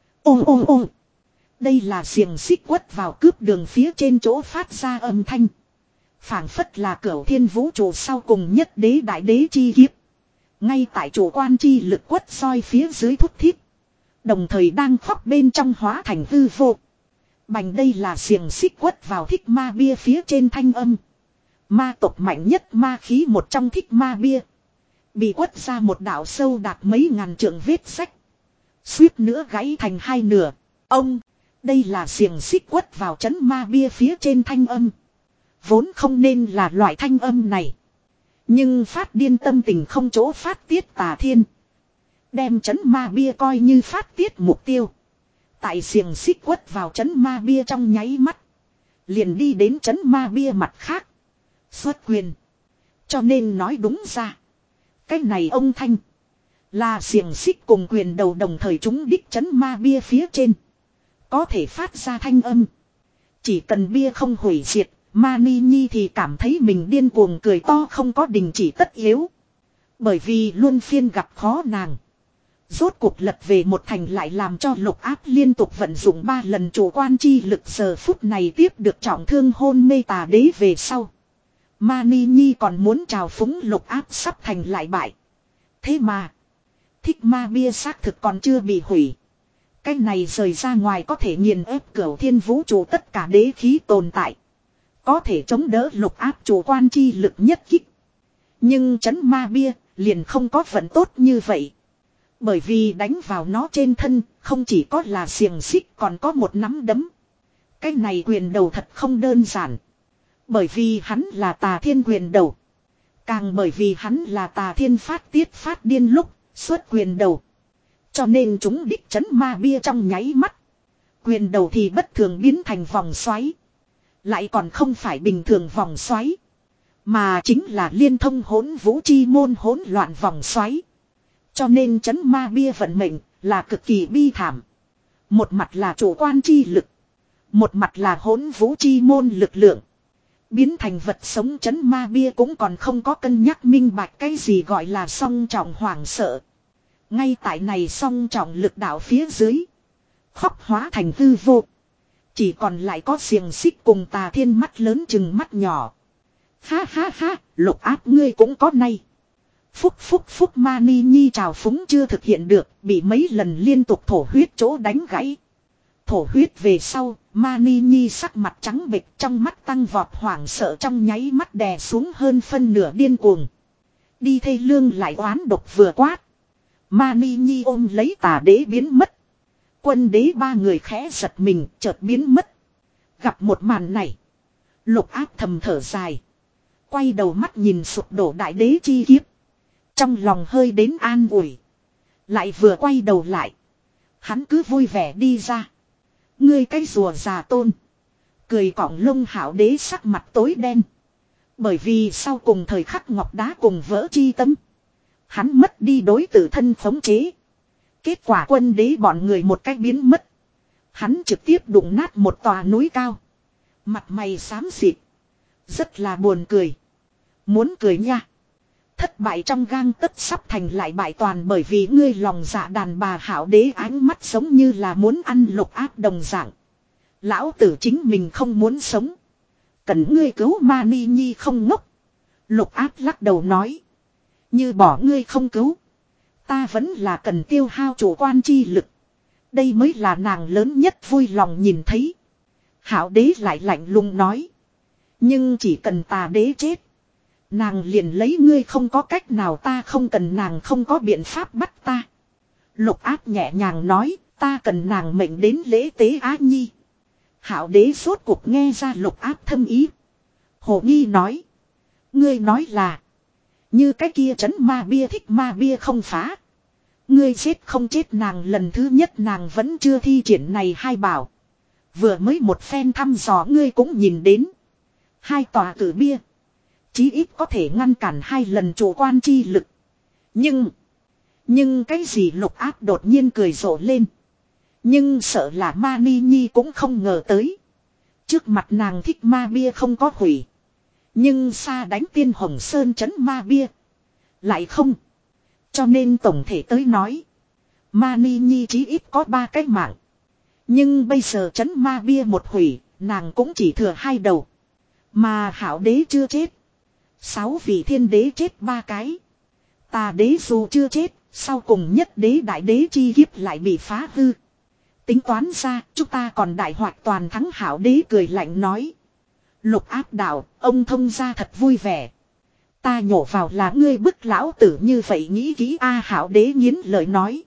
Ô ô ô. Đây là xiềng xích quất vào cướp đường phía trên chỗ phát ra âm thanh. Phảng phất là Cửu Thiên vũ trụ sau cùng nhất đế đại đế chi kiếp. Ngay tại chủ quan chi lực quất soi phía dưới thúc thiết. Đồng thời đang khóc bên trong hóa thành hư vô. Bành, đây là xiềng xích quất vào thích ma bia phía trên thanh âm. Ma tộc mạnh nhất ma khí một trong thích ma bia. Bị quất ra một đạo sâu đạt mấy ngàn trượng vết sách. Suýt nữa gãy thành hai nửa. Ông, đây là xiềng xích quất vào chấn ma bia phía trên thanh âm. Vốn không nên là loại thanh âm này. Nhưng phát điên tâm tình không chỗ phát tiết Tà Thiên. Đem chấn ma bia coi như phát tiết mục tiêu. Tại xiềng xích quất vào chấn ma bia trong nháy mắt. Liền đi đến chấn ma bia mặt khác. Xuất quyền. Cho nên nói đúng ra. Cái này ông Thanh. Là xiềng xích cùng quyền đầu đồng thời trúng đích chấn ma bia phía trên. Có thể phát ra thanh âm. Chỉ cần bia không hủy diệt. Mani Nhi thì cảm thấy mình điên cuồng cười to không có đình chỉ tất yếu. Bởi vì luôn phiên gặp khó nàng. Rốt cuộc lật về một thành lại làm cho Lục Áp liên tục vận dụng ba lần chủ quan chi lực, giờ phút này tiếp được trọng thương hôn mê Tà Đế về sau. Mani Nhi còn muốn trào phúng Lục Áp sắp thành lại bại. Thế mà. Thích ma bia xác thực còn chưa bị hủy. Cái này rời ra ngoài có thể nghiền ép Cửu Thiên vũ trụ tất cả đế khí tồn tại. Có thể chống đỡ Lục Áp chủ quan chi lực nhất kích. Nhưng chấn ma bia liền không có vận tốt như vậy. Bởi vì đánh vào nó trên thân không chỉ có là xiềng xích còn có một nắm đấm. Cái này quyền đầu thật không đơn giản. Bởi vì hắn là tà thiên quyền đầu. Càng bởi vì hắn là tà thiên phát tiết phát điên lúc xuất quyền đầu. Cho nên chúng đích chấn ma bia trong nháy mắt. Quyền đầu thì bất thường biến thành vòng xoáy. Lại còn không phải bình thường vòng xoáy. Mà chính là liên thông hỗn vũ chi môn hỗn loạn vòng xoáy. Cho nên chấn ma bia vận mệnh là cực kỳ bi thảm. Một mặt là chủ quan chi lực. Một mặt là hỗn vũ chi môn lực lượng. Biến thành vật sống chấn ma bia cũng còn không có cân nhắc minh bạch cái gì gọi là song trọng hoảng sợ. Ngay tại này song trọng lực đạo phía dưới. Khóc hóa thành hư vô. Chỉ còn lại có xiềng xích cùng tà thiên mắt lớn chừng mắt nhỏ. Ha ha ha, Lục Áp ngươi cũng có nay. Phúc phúc phúc Mani Nhi trào phúng chưa thực hiện được, bị mấy lần liên tục thổ huyết chỗ đánh gãy. Thổ huyết về sau, Mani Nhi sắc mặt trắng bệch, trong mắt tăng vọt hoảng sợ trong nháy mắt đè xuống hơn phân nửa điên cuồng. Đi thê lương lại oán độc vừa quát. Mani Nhi ôm lấy tà đế biến mất. Quân đế ba người khẽ giật mình, chợt biến mất. Gặp một màn này, Lục Áp thầm thở dài. Quay đầu mắt nhìn sụp đổ đại đế chi kiếp. Trong lòng hơi đến an ủi. Lại vừa quay đầu lại. Hắn cứ vui vẻ đi ra. Ngươi cái rùa già tôn. Cười cỏng lông hảo đế sắc mặt tối đen. Bởi vì sau cùng thời khắc ngọc đá cùng vỡ chi tâm. Hắn mất đi đối tử thân khống chế. Kết quả quân đế bọn người một cách biến mất. Hắn trực tiếp đụng nát một tòa núi cao. Mặt mày xám xịt. Rất là buồn cười. Muốn cười nha. Thất bại trong gang tấc sắp thành lại bại toàn bởi vì ngươi lòng dạ đàn bà hảo đế ánh mắt giống như là muốn ăn Lục Áp đồng dạng. Lão tử chính mình không muốn sống. Cần ngươi cứu Mani Nhi không ngốc. Lục Áp lắc đầu nói. Như bỏ ngươi không cứu. Ta vẫn là cần tiêu hao chủ quan chi lực. Đây mới là nàng lớn nhất vui lòng nhìn thấy. Hảo đế lại lạnh lùng nói. Nhưng chỉ cần tà đế chết. Nàng liền lấy ngươi không có cách nào ta không cần nàng không có biện pháp bắt ta. Lục Áp nhẹ nhàng nói ta cần nàng mệnh đến lễ tế Á Nhi. Hảo đế sốt cuộc nghe ra Lục Áp thâm ý. Hồ nghi nói. Ngươi nói là. Như cái kia trấn ma bia thích ma bia không phá. Ngươi chết không chết nàng lần thứ nhất nàng vẫn chưa thi triển này hai bảo. Vừa mới một phen thăm dò ngươi cũng nhìn đến. Hai tòa tử bia. Chí ít có thể ngăn cản hai lần chủ quan chi lực. Nhưng. Nhưng cái gì Lục Áp đột nhiên cười rộ lên. Nhưng sợ là Mani Nhi cũng không ngờ tới. Trước mặt nàng thích ma bia không có hủy. Nhưng xa đánh tiên Hồng Sơn trấn ma bia. Lại không. Cho nên tổng thể tới nói. Mani Nhi chí ít có ba cái mạng. Nhưng bây giờ trấn ma bia một hủy. Nàng cũng chỉ thừa hai đầu. Mà hảo đế chưa chết. Sáu vị thiên đế chết ba cái. Tà đế dù chưa chết. Sau cùng nhất đế đại đế chi kiếp lại bị phá hư. Tính toán ra chúng ta còn đại hoạt toàn thắng hảo đế cười lạnh nói. Lục Áp đạo ông thông ra thật vui vẻ. Ta nhổ vào là ngươi bức lão tử như vậy nghĩ kỹ a hảo đế nghiến lời nói.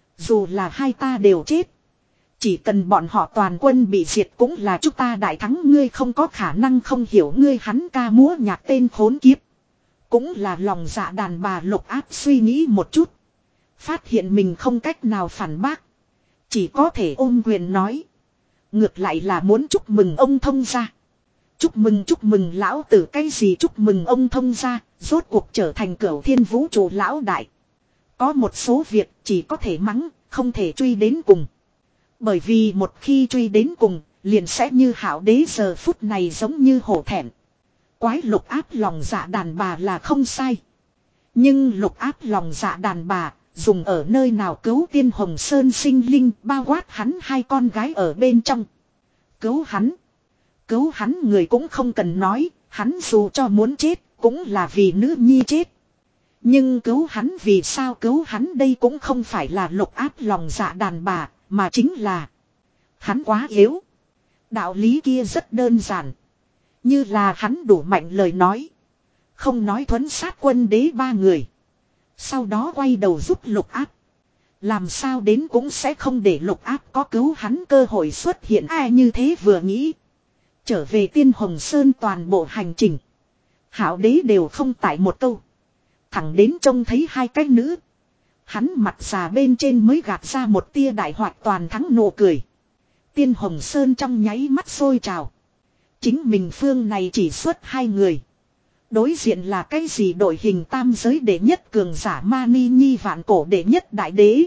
Dù là hai ta đều chết. Chỉ cần bọn họ toàn quân bị diệt cũng là chúng ta đại thắng ngươi không có khả năng không hiểu ngươi hắn ca múa nhạc tên khốn kiếp. Cũng là lòng dạ đàn bà Lục Áp suy nghĩ một chút. Phát hiện mình không cách nào phản bác. Chỉ có thể ôm quyền nói. Ngược lại là muốn chúc mừng ông thông gia. Chúc mừng chúc mừng lão tử cái gì chúc mừng ông thông gia. Rốt cuộc trở thành cửu thiên vũ trụ lão đại. Có một số việc chỉ có thể mắng, không thể truy đến cùng. Bởi vì một khi truy đến cùng, liền sẽ như hảo đế giờ phút này giống như hổ thẹn. Quái Lục Áp lòng dạ đàn bà là không sai. Nhưng Lục Áp lòng dạ đàn bà, dùng ở nơi nào cứu tiên Hồng Sơn sinh linh bao quát hắn hai con gái ở bên trong. Cứu hắn. Cứu hắn người cũng không cần nói, hắn dù cho muốn chết, cũng là vì nữ nhi chết. Nhưng cứu hắn vì sao cứu hắn đây cũng không phải là Lục Áp lòng dạ đàn bà, mà chính là hắn quá yếu. Đạo lý kia rất đơn giản. Như là hắn đủ mạnh lời nói. Không nói thuấn sát quân đế ba người. Sau đó quay đầu giúp Lục Áp. Làm sao đến cũng sẽ không để Lục Áp có cứu hắn cơ hội xuất hiện. Ai như thế vừa nghĩ. Trở về Tiên Hồng Sơn toàn bộ hành trình. Hảo đế đều không tại một câu. Thẳng đến trông thấy hai cái nữ. Hắn mặt già bên trên mới gạt ra một tia đại hoạt toàn thắng nụ cười. Tiên Hồng Sơn trong nháy mắt sôi trào. Chính mình phương này chỉ xuất hai người. Đối diện là cái gì đội hình tam giới đệ nhất cường giả Mani Nhi vạn cổ đệ nhất đại đế.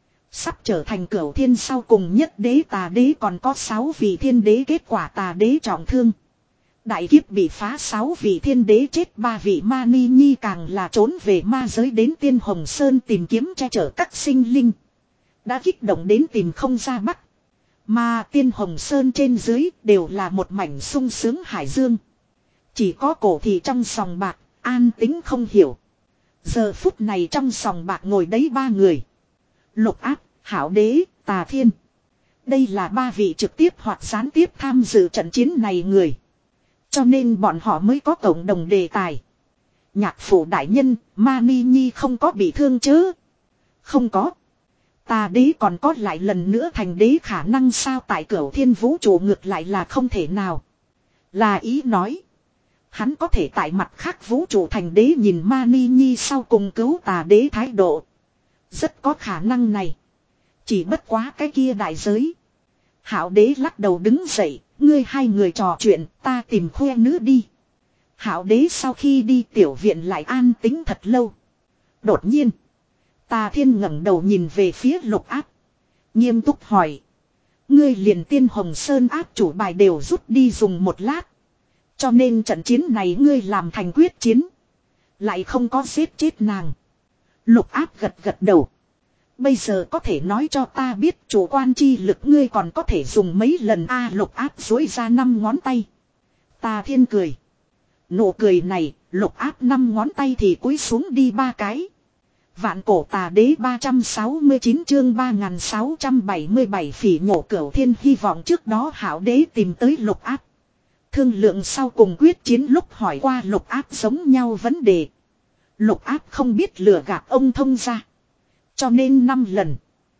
Sắp trở thành cửu thiên sau cùng nhất đế tà đế còn có sáu vị thiên đế kết quả tà đế trọng thương. Đại kiếp bị phá sáu vị thiên đế chết ba vị Mani Nhi càng là trốn về ma giới đến Tiên Hồng Sơn tìm kiếm che chở các sinh linh. Đã kích động đến tìm không ra bắc. Mà Tiên Hồng Sơn trên dưới đều là một mảnh sung sướng hải dương. Chỉ có cổ thị trong sòng bạc, an tính không hiểu. Giờ phút này trong sòng bạc ngồi đấy ba người. Lục Áp, Hảo Đế, Tà Thiên. Đây là ba vị trực tiếp hoặc gián tiếp tham dự trận chiến này người. Cho nên bọn họ mới có cộng đồng đề tài. Nhạc phủ đại nhân, Mani Nhi không có bị thương chứ? Không có. Tà đế còn có lại lần nữa thành đế khả năng sao tại cửu thiên vũ trụ ngược lại là không thể nào. Là ý nói. Hắn có thể tại mặt khác vũ trụ thành đế nhìn Mani Nhi sau cùng cứu tà đế thái độ. Rất có khả năng này. Chỉ bất quá cái kia đại giới. Hảo đế lắc đầu đứng dậy. Ngươi hai người trò chuyện ta tìm khoe nữ đi. Hảo đế sau khi đi tiểu viện lại an tính thật lâu. Đột nhiên. Tà Thiên ngẩng đầu nhìn về phía Lục Áp. Nghiêm túc hỏi. Ngươi liền Tiên Hồng Sơn áp chủ bài đều rút đi dùng một lát. Cho nên trận chiến này ngươi làm thành quyết chiến. Lại không có giết chết nàng. Lục Áp gật gật đầu. Bây giờ có thể nói cho ta biết chủ quan chi lực ngươi còn có thể dùng mấy lần a à, Lục Áp duỗi ra năm ngón tay. Tà Thiên cười. Nụ cười này, Lục Áp năm ngón tay thì cúi xuống đi ba cái. Vạn cổ tà đế ba trăm sáu mươi chín chương ba nghìn sáu trăm bảy mươi bảy phỉ nhổ cửu thiên hy vọng trước đó Hảo đế tìm tới Lục Áp. Thương lượng sau cùng quyết chiến lúc hỏi qua Lục Áp giống nhau vấn đề. Lục Áp không biết lừa gạt ông thông ra. Cho nên năm lần.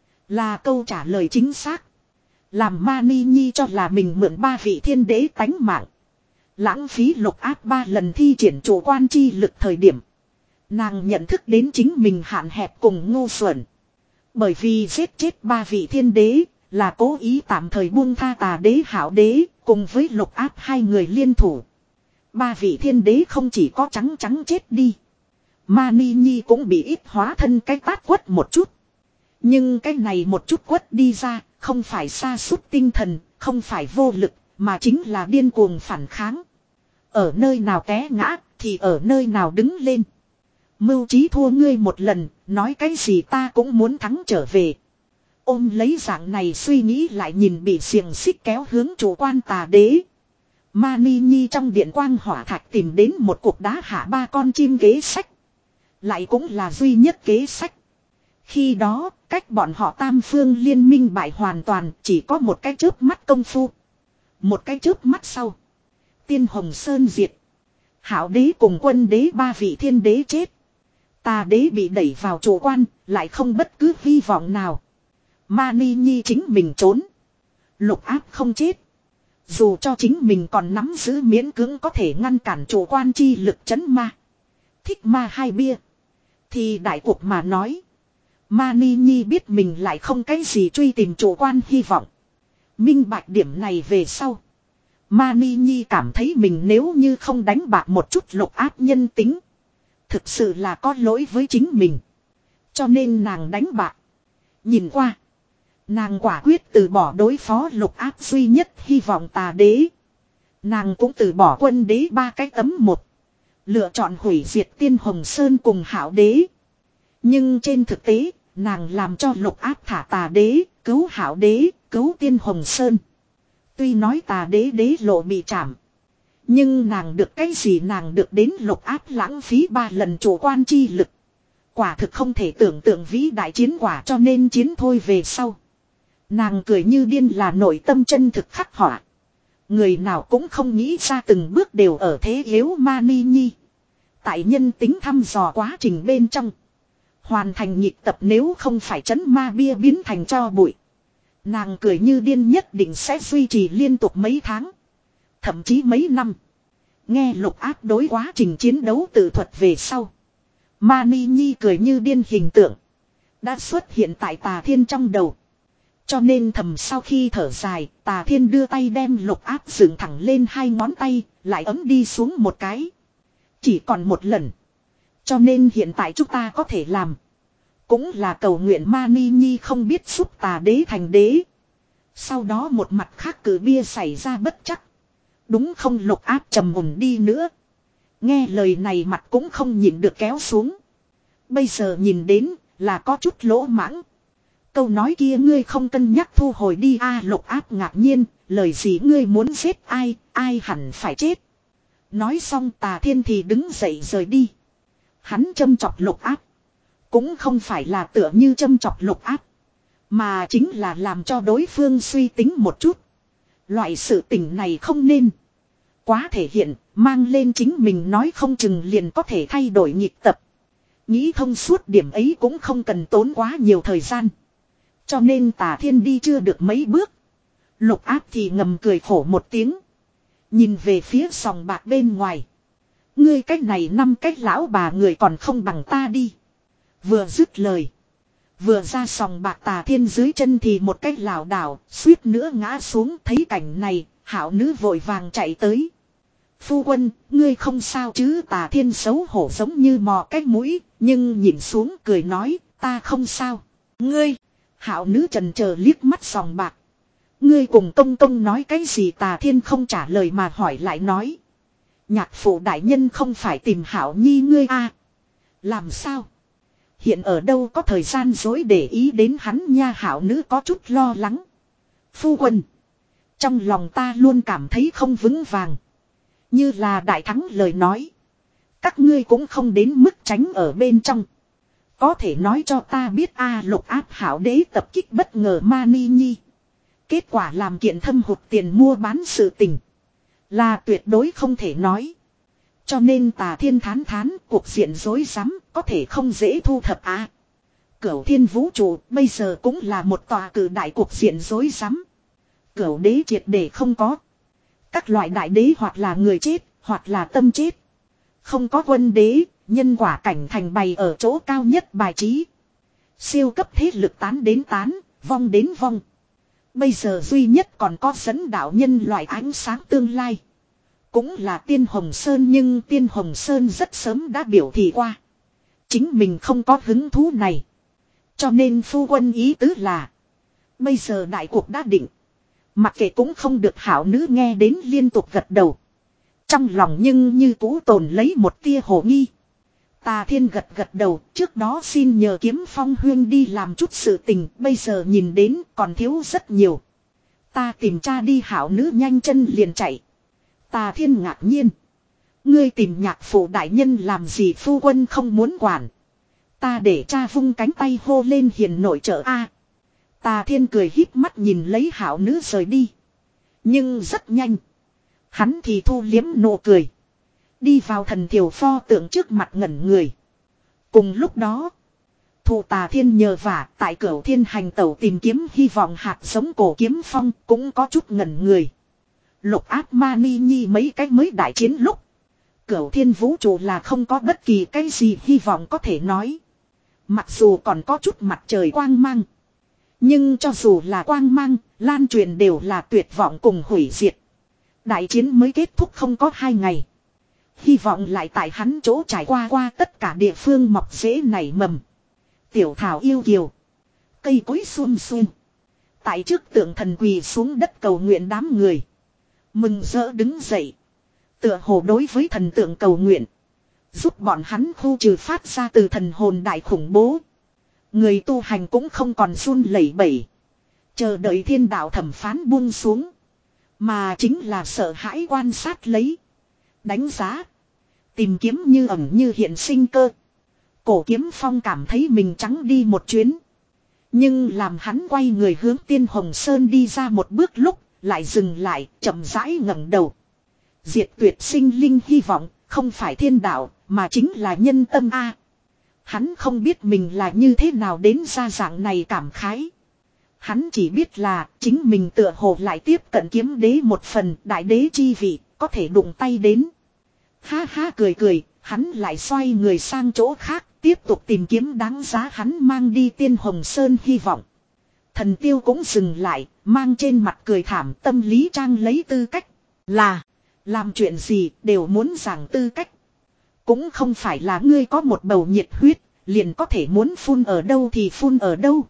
Là câu trả lời chính xác. Làm Mani Nhi cho là mình mượn ba vị thiên đế tánh mạng. Lãng phí Lục Áp ba lần thi triển chủ quan chi lực thời điểm. Nàng nhận thức đến chính mình hạn hẹp cùng ngu xuẩn. Bởi vì giết chết ba vị thiên đế là cố ý tạm thời buông tha tà đế Hảo đế cùng với Lục Áp hai người liên thủ. Ba vị thiên đế không chỉ có trắng trắng chết đi. Mani Nhi cũng bị ít hóa thân cái tát quất một chút. Nhưng cái này một chút quất đi ra không phải sa sút tinh thần, không phải vô lực mà chính là điên cuồng phản kháng. Ở nơi nào té ngã thì ở nơi nào đứng lên. Mưu trí thua ngươi một lần, nói cái gì ta cũng muốn thắng trở về. Ôm lấy dạng này suy nghĩ lại nhìn bị xiềng xích kéo hướng chủ quan tà đế. Mani Nhi trong điện quang hỏa thạch tìm đến một cục đá hạ ba con chim kế sách. Lại cũng là duy nhất kế sách. Khi đó, cách bọn họ tam phương liên minh bại hoàn toàn chỉ có một cái chớp mắt công phu. Một cái chớp mắt sau. Tiên Hồng Sơn diệt. Hảo đế cùng quân đế ba vị thiên đế chết. Tà đế bị đẩy vào chủ quan, lại không bất cứ hy vọng nào. Mani Nhi chính mình trốn. Lục Áp không chết. Dù cho chính mình còn nắm giữ miễn cưỡng có thể ngăn cản chủ quan chi lực chấn ma. Thích ma hai bia. Thì đại cuộc mà nói. Mani Nhi biết mình lại không cái gì truy tìm chủ quan hy vọng. Minh bạch điểm này về sau. Mani Nhi cảm thấy mình nếu như không đánh bạc một chút Lục Áp nhân tính. Thực sự là có lỗi với chính mình. Cho nên nàng đánh bạc. Nhìn qua. Nàng quả quyết từ bỏ đối phó Lục Áp duy nhất hy vọng tà đế. Nàng cũng từ bỏ quân đế ba cái tấm một. Lựa chọn hủy diệt Tiên Hồng Sơn cùng Hảo đế. Nhưng trên thực tế, nàng làm cho Lục Áp thả tà đế, cứu Hảo đế, cứu Tiên Hồng Sơn. Tuy nói tà đế đế lộ bị trảm. Nhưng nàng được cái gì nàng được đến Lục Áp lãng phí ba lần chủ quan chi lực. Quả thực không thể tưởng tượng vĩ đại chiến quả cho nên chiến thôi về sau. Nàng cười như điên là nội tâm chân thực khắc họa. Người nào cũng không nghĩ ra từng bước đều ở thế yếu Mani Nhi. Tại nhân tính thăm dò quá trình bên trong. Hoàn thành nhịp tập nếu không phải chấn ma bia biến thành tro bụi. Nàng cười như điên nhất định sẽ duy trì liên tục mấy tháng. Thậm chí mấy năm. Nghe Lục Áp đối quá trình chiến đấu tự thuật về sau. Mani Nhi cười như điên hình tượng. Đã xuất hiện tại Tà Thiên trong đầu. Cho nên thầm sau khi thở dài, Tà Thiên đưa tay đem Lục Áp dựng thẳng lên hai ngón tay, lại ấm đi xuống một cái. Chỉ còn một lần. Cho nên hiện tại chúng ta có thể làm. Cũng là cầu nguyện Mani Nhi không biết giúp Tà Đế thành đế. Sau đó một mặt khác cử bia xảy ra bất chắc. Đúng không? Lục Áp trầm mùn đi nữa. Nghe lời này mặt cũng không nhịn được kéo xuống. Bây giờ nhìn đến là có chút lỗ mãng. Câu nói kia ngươi không cân nhắc thu hồi đi a à, Lục Áp ngạc nhiên, lời gì ngươi muốn giết ai, ai hẳn phải chết. Nói xong Tà Thiên thì đứng dậy rời đi. Hắn châm chọc Lục Áp. Cũng không phải là tựa như châm chọc Lục Áp. Mà chính là làm cho đối phương suy tính một chút. Loại sự tình này không nên. Quá thể hiện, mang lên chính mình nói không chừng liền có thể thay đổi nhịp tập. Nghĩ thông suốt điểm ấy cũng không cần tốn quá nhiều thời gian. Cho nên Tà Thiên đi chưa được mấy bước. Lục Áp thì ngầm cười khổ một tiếng. Nhìn về phía sòng bạc bên ngoài. Ngươi cách này năm cách lão bà người còn không bằng ta đi. Vừa dứt lời. Vừa ra sòng bạc Tà Thiên dưới chân thì một cách lảo đảo, suýt nữa ngã xuống. Thấy cảnh này, hảo nữ vội vàng chạy tới. Phu quân, ngươi không sao chứ? Tà Thiên xấu hổ giống như mò cái mũi, nhưng nhìn xuống cười nói, ta không sao. Ngươi, hảo nữ trần chờ liếc mắt sòng bạc. Ngươi cùng công công nói cái gì? Tà Thiên không trả lời mà hỏi lại nói. Nhạc phụ đại nhân không phải tìm hảo nhi ngươi à? Làm sao? Hiện ở đâu có thời gian dối để ý đến hắn nha. Hảo nữ có chút lo lắng. Phu quân, trong lòng ta luôn cảm thấy không vững vàng. Như là đại thắng lời nói. Các ngươi cũng không đến mức tránh ở bên trong. Có thể nói cho ta biết a à, Lục Áp hảo đế tập kích bất ngờ Mani Nhi. Kết quả làm kiện thâm hụt tiền mua bán sự tình. Là tuyệt đối không thể nói. Cho nên Tà Thiên thán thán cuộc diện rối rắm có thể không dễ thu thập à. Cửu thiên vũ trụ bây giờ cũng là một tòa cử đại cuộc diện rối rắm. Cửu đế triệt để không có. Các loại đại đế hoặc là người chết, hoặc là tâm chết. Không có quân đế, nhân quả cảnh thành bày ở chỗ cao nhất bài trí. Siêu cấp thế lực tán đến tán, vong đến vong. Bây giờ duy nhất còn có dẫn đạo nhân loại ánh sáng tương lai. Cũng là Tiên Hồng Sơn nhưng Tiên Hồng Sơn rất sớm đã biểu thị qua. Chính mình không có hứng thú này. Cho nên phu quân ý tứ là. Bây giờ đại cuộc đã định. Mặc kệ cũng không được hảo nữ nghe đến liên tục gật đầu. Trong lòng nhưng như cũ tồn lấy một tia hồ nghi. Tà Thiên gật gật đầu, trước đó xin nhờ Kiếm Phong huyên đi làm chút sự tình, bây giờ nhìn đến còn thiếu rất nhiều. Ta tìm cha đi. Hảo nữ nhanh chân liền chạy. Tà Thiên ngạc nhiên. Ngươi tìm nhạc phụ đại nhân làm gì? Phu quân không muốn quản. Ta để cha vung cánh tay hô lên hiền nội trợ a. Tà Thiên cười híp mắt nhìn lấy hảo nữ rời đi. Nhưng rất nhanh. Hắn thì thu liếm nụ cười. Đi vào thần thiểu pho tượng trước mặt ngẩn người. Cùng lúc đó. Thụ Tà Thiên nhờ vả tại Cửu Thiên hành tẩu tìm kiếm hy vọng hạt giống cổ Kiếm Phong cũng có chút ngẩn người. Lục Áp Mani Nhi mấy cách mới đại chiến lúc. Cửu Thiên vũ trụ là không có bất kỳ cái gì hy vọng có thể nói. Mặc dù còn có chút mặt trời quang mang. Nhưng cho dù là quang mang, lan truyền đều là tuyệt vọng cùng hủy diệt. Đại chiến mới kết thúc không có hai ngày. Hy vọng lại tại hắn chỗ trải qua qua tất cả địa phương mọc rễ nảy mầm. Tiểu thảo yêu kiều. Cây cối xuân xuân. Tại trước tượng thần quỳ xuống đất cầu nguyện đám người. Mừng rỡ đứng dậy. Tựa hồ đối với thần tượng cầu nguyện. Giúp bọn hắn khu trừ phát ra từ thần hồn đại khủng bố. Người tu hành cũng không còn run lẩy bẩy. Chờ đợi thiên đạo thẩm phán buông xuống. Mà chính là sợ hãi quan sát lấy. Đánh giá. Tìm kiếm như ẩn như hiện sinh cơ. Cổ Kiếm Phong cảm thấy mình trắng đi một chuyến. Nhưng làm hắn quay người hướng Tiên Hồng Sơn đi ra một bước lúc. Lại dừng lại chậm rãi ngẩng đầu. Diệt tuyệt sinh linh hy vọng. Không phải thiên đạo mà chính là nhân tâm a. Hắn không biết mình là như thế nào đến ra dạng này cảm khái. Hắn chỉ biết là chính mình tựa hồ lại tiếp cận kiếm đế một phần đại đế chi vị, có thể đụng tay đến. Ha ha cười cười, hắn lại xoay người sang chỗ khác, tiếp tục tìm kiếm đáng giá hắn mang đi Tiên Hồng Sơn hy vọng. Thần Tiêu cũng dừng lại, mang trên mặt cười thảm, tâm lý trang lấy tư cách. Là, làm chuyện gì đều muốn giảng tư cách. Cũng không phải là ngươi có một bầu nhiệt huyết, liền có thể muốn phun ở đâu thì phun ở đâu.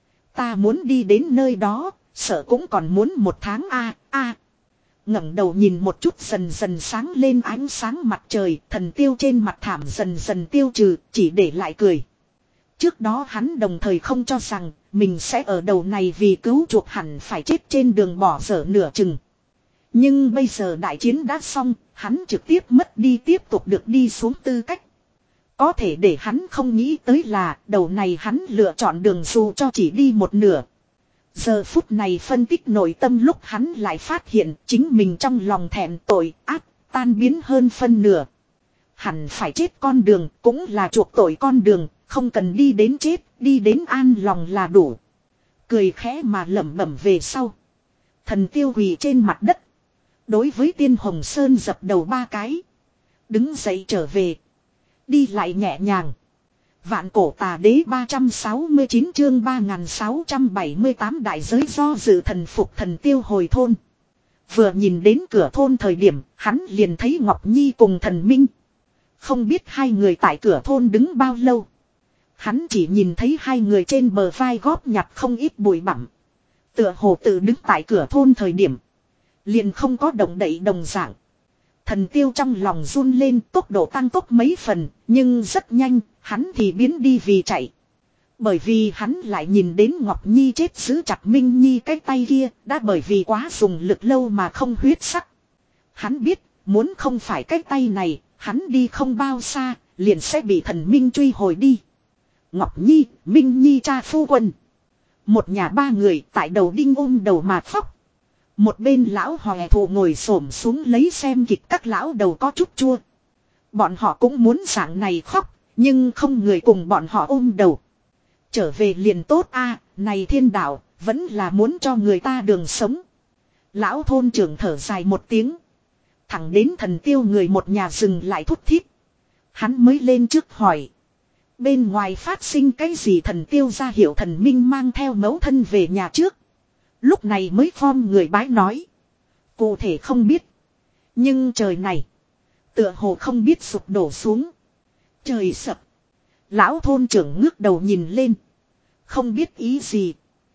Ta muốn đi đến nơi đó, sợ cũng còn muốn một tháng a a. Ngẩng đầu nhìn một chút dần dần sáng lên ánh sáng mặt trời, Thần Tiêu trên mặt thảm dần dần tiêu trừ, chỉ để lại cười. Trước đó hắn đồng thời không cho rằng mình sẽ ở đầu này vì cứu chuộc hẳn phải chết trên đường bỏ dở nửa chừng. Nhưng bây giờ đại chiến đã xong, hắn trực tiếp mất đi tiếp tục được đi xuống tư cách. Có thể để hắn không nghĩ tới là đầu này hắn lựa chọn đường dù cho chỉ đi một nửa. Giờ phút này phân tích nội tâm lúc hắn lại phát hiện chính mình trong lòng thẹn tội ác tan biến hơn phân nửa. Hẳn phải chết con đường cũng là chuộc tội con đường, không cần đi đến chết, đi đến an lòng là đủ. Cười khẽ mà lẩm bẩm về sau. Thần Tiêu quỳ trên mặt đất. Đối với Tiên Hồng Sơn dập đầu ba cái. Đứng dậy trở về. Đi lại nhẹ nhàng. Vạn cổ tà đế ba trăm sáu mươi chín chương ba nghìn sáu trăm bảy mươi tám đại giới do dự thần phục Thần Tiêu hồi thôn. Vừa nhìn đến cửa thôn thời điểm, hắn liền thấy Ngọc Nhi cùng Thần Minh. Không biết hai người tại cửa thôn đứng bao lâu. Hắn chỉ nhìn thấy hai người trên bờ vai góp nhặt không ít bụi bặm. Tựa hồ tự đứng tại cửa thôn thời điểm. Liền không có động đậy đồng dạng. Thần Tiêu trong lòng run lên, tốc độ tăng tốc mấy phần, nhưng rất nhanh, hắn thì biến đi vì chạy. Bởi vì hắn lại nhìn đến Ngọc Nhi chết giữ chặt Minh Nhi cái tay kia, đã bởi vì quá dùng lực lâu mà không huyết sắc. Hắn biết, muốn không phải cái tay này, hắn đi không bao xa, liền sẽ bị thần Minh truy hồi đi. Ngọc Nhi, Minh Nhi cha phu quân. Một nhà ba người tại đầu đinh ôm đầu mà khóc. Một bên lão hòe thụ ngồi xổm xuống lấy xem kịch các lão đầu có chút chua. Bọn họ cũng muốn dạng này khóc, nhưng không người cùng bọn họ ôm đầu. Trở về liền tốt a, này thiên đạo, vẫn là muốn cho người ta đường sống. Lão thôn trưởng thở dài một tiếng. Thẳng đến Thần Tiêu người một nhà dừng lại thút thít. Hắn mới lên trước hỏi. Bên ngoài phát sinh cái gì? Thần Tiêu ra hiệu Thần Minh mang theo mẫu thân về nhà trước. Lúc này mới form người bái nói. Cụ thể không biết. Nhưng trời này. Tựa hồ không biết sụp đổ xuống. Trời sập. Lão thôn trưởng ngước đầu nhìn lên. Không biết ý gì.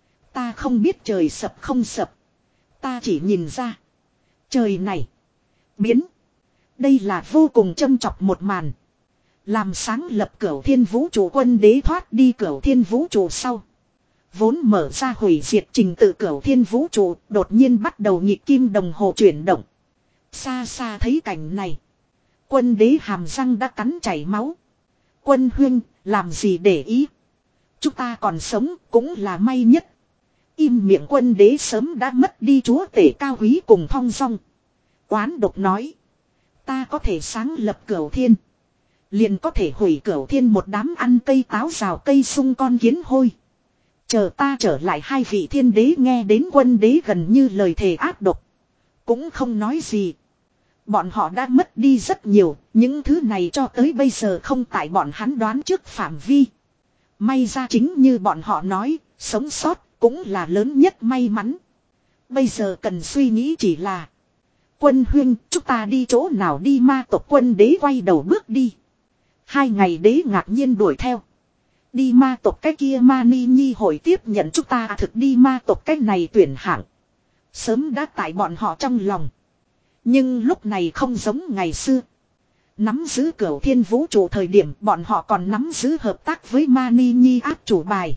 Ta không biết trời sập không sập. Ta chỉ nhìn ra. Trời này. Biến. Đây là vô cùng châm chọc một màn. Làm sáng lập Cửu Thiên Vũ Trụ quân đế thoát đi Cửu Thiên Vũ Trụ sau. Vốn mở ra hủy diệt trình tự Cửu Thiên Vũ Trụ, đột nhiên bắt đầu nhịp kim đồng hồ chuyển động. Xa xa thấy cảnh này. Quân đế hàm răng đã cắn chảy máu. Quân huynh, làm gì để ý. Chúng ta còn sống cũng là may nhất. Im miệng. Quân đế sớm đã mất đi chúa tể cao quý cùng thong dong. Oán độc nói. Ta có thể sáng lập Cửu Thiên. Liền có thể hủy Cửu Thiên một đám ăn cây táo rào cây sung con kiến hôi. Chờ ta trở lại. Hai vị thiên đế nghe đến quân đế gần như lời thề ác độc. Cũng không nói gì. Bọn họ đã mất đi rất nhiều. Những thứ này cho tới bây giờ không tại bọn hắn đoán trước phạm vi. May ra chính như bọn họ nói. Sống sót cũng là lớn nhất may mắn. Bây giờ cần suy nghĩ chỉ là. Quân huynh, chúng ta đi chỗ nào đi? Ma tộc quân đế quay đầu bước đi. Hai ngày đế ngạc nhiên đuổi theo. Đi ma tộc cái kia Mani Nhi hội tiếp nhận chúng ta thực đi ma tộc cái này tuyển hạng. Sớm đã tại bọn họ trong lòng. Nhưng lúc này không giống ngày xưa. Nắm giữ Cửu Thiên Vũ Trụ thời điểm bọn họ còn nắm giữ hợp tác với Mani Nhi áp chủ bài.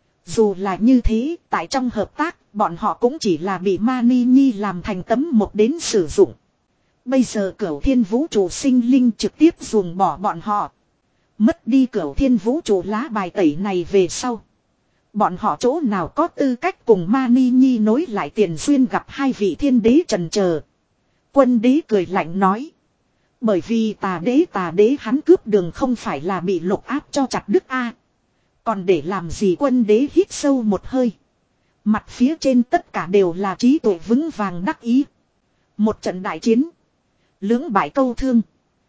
Dù là như thế, tại trong hợp tác, bọn họ cũng chỉ là bị Mani Nhi làm thành tấm một đến sử dụng. Bây giờ Cửu Thiên Vũ Trụ sinh linh trực tiếp ruồng bỏ bọn họ. Mất đi Cửu Thiên Vũ Trụ lá bài tẩy này về sau. Bọn họ chỗ nào có tư cách cùng Mani Nhi nối lại tiền duyên? Gặp hai vị thiên đế trần chờ. Quân đế cười lạnh nói. Bởi vì tà đế tà đế hắn cướp đường không phải là bị lục áp cho chặt đứt a. Còn để làm gì quân đế hít sâu một hơi. Mặt phía trên tất cả đều là trí tuệ vững vàng đắc ý. Một trận đại chiến. Lưỡng bại câu thương.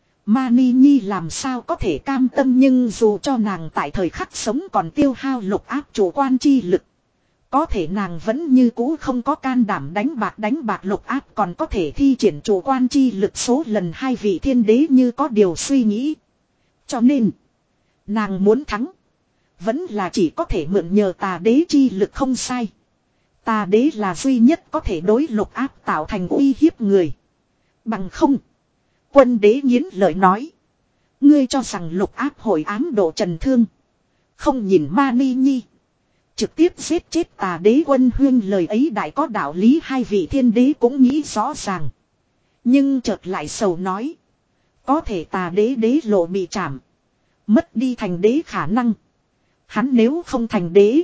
Mani Nhi làm sao có thể cam tâm nhưng dù cho nàng tại thời khắc sống còn tiêu hao lục áp chủ quan chi lực. Có thể nàng vẫn như cũ không có can đảm đánh bạc đánh bạc lục áp còn có thể thi triển chủ quan chi lực số lần hai vị thiên đế như có điều suy nghĩ. Cho nên, nàng muốn thắng. Vẫn là chỉ có thể mượn nhờ tà đế chi lực không sai. Tà đế là duy nhất có thể đối lục áp tạo thành uy hiếp người. Bằng không. Quân đế nghiến lợi nói. Ngươi cho rằng lục áp hội ám độ trần thương. Không nhìn Mani Nhi. Trực tiếp giết chết tà đế quân huyên lời ấy đại có đạo lý hai vị thiên đế cũng nghĩ rõ ràng. Nhưng chợt lại sầu nói. Có thể tà đế đế lộ bị chạm. Mất đi thành đế khả năng. Hắn nếu không thành đế.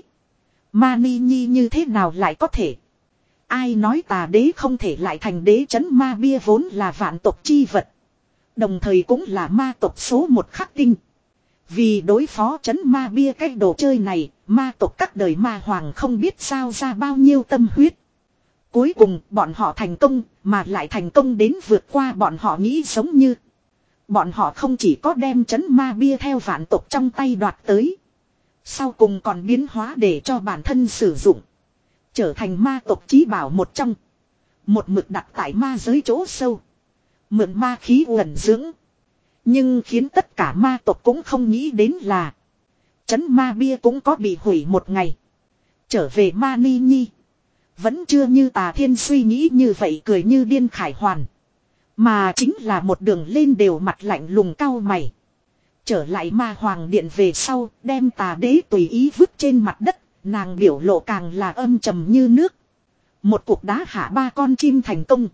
Mani Nhi như thế nào lại có thể. Ai nói tà đế không thể lại thành đế chấn ma bia vốn là vạn tộc chi vật. Đồng thời cũng là ma tộc số một khắc tinh. Vì đối phó chấn ma bia cái đồ chơi này, ma tộc các đời ma hoàng không biết sao ra bao nhiêu tâm huyết. Cuối cùng bọn họ thành công, mà lại thành công đến vượt qua bọn họ nghĩ giống như. Bọn họ không chỉ có đem chấn ma bia theo vạn tộc trong tay đoạt tới. Sau cùng còn biến hóa để cho bản thân sử dụng. Trở thành ma tộc chí bảo một trong. Một mực đặt tại ma giới chỗ sâu. Mượn ma khí uẩn dưỡng. Nhưng khiến tất cả ma tộc cũng không nghĩ đến là. Chấn ma bia cũng có bị hủy một ngày. Trở về Mani Nhi. Vẫn chưa như Tà Thiên suy nghĩ như vậy cười như điên khải hoàn. Mà chính là một đường lên đều mặt lạnh lùng cau mày. Trở lại ma hoàng điện về sau, đem tà đế tùy ý vứt trên mặt đất, nàng biểu lộ càng là âm trầm như nước. Một cục đá hạ ba con chim thành công.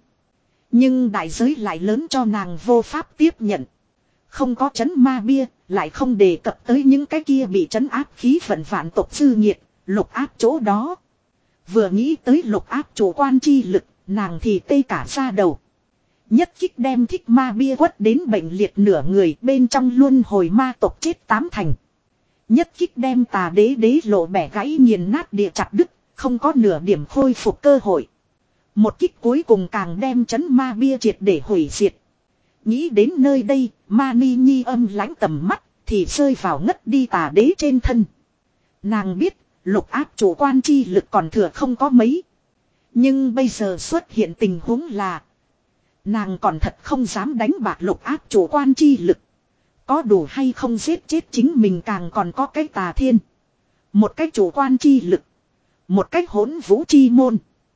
Nhưng đại giới lại lớn cho nàng vô pháp tiếp nhận. Không có chấn ma bia, lại không đề cập tới những cái kia bị chấn áp khí vận vạn tộc dư nhiệt, lục áp chỗ đó. Vừa nghĩ tới lục áp chủ quan chi lực, nàng thì tê cả ra đầu. Nhất kích đem thích ma bia quất đến bệnh liệt nửa người bên trong luân hồi ma tộc chết tám thành. Nhất kích đem tà đế đế lộ bẻ gãy nghiền nát địa chặt đứt, không có nửa điểm khôi phục cơ hội. Một kích cuối cùng càng đem chấn ma bia triệt để hủy diệt. Nghĩ đến nơi đây, Mani Nhi âm lãnh tầm mắt, thì rơi vào ngất đi tà đế trên thân. Nàng biết, lục áp chủ quan chi lực còn thừa không có mấy. Nhưng bây giờ xuất hiện tình huống là nàng còn thật không dám đánh bạc lục áp chủ quan chi lực. Có đủ hay không giết chết chính mình càng còn có cái Tà Thiên. Một cái chủ quan chi lực. Một cái hỗn vũ chi môn.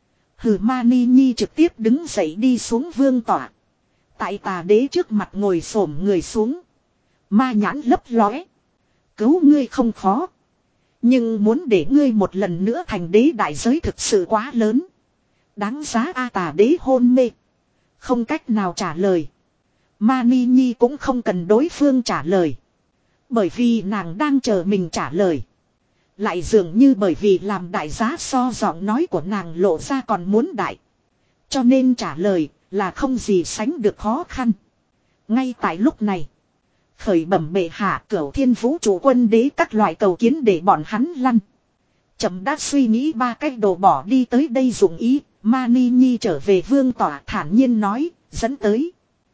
Hừ Mani Nhi trực tiếp đứng dậy đi xuống vương tỏa. Tại tà đế trước mặt ngồi xổm người xuống. Ma nhãn lấp lóe. Cứu ngươi không khó. Nhưng muốn để ngươi một lần nữa thành đế đại giới thực sự quá lớn. Đáng giá a tà đế hôn mê. Không cách nào trả lời. Mani Nhi cũng không cần đối phương trả lời. Bởi vì nàng đang chờ mình trả lời. Lại dường như bởi vì làm đại giá so giọng nói của nàng lộ ra còn muốn đại. Cho nên trả lời là không gì sánh được khó khăn. Ngay tại lúc này. Khởi bẩm bệ hạ cửu thiên vũ trụ quân đế các loại cầu kiến để bọn hắn lăn. Chậm đã suy nghĩ ba cách đồ bỏ đi tới đây dụng ý. Mani Nhi trở về vương tỏa thản nhiên nói, dẫn tới.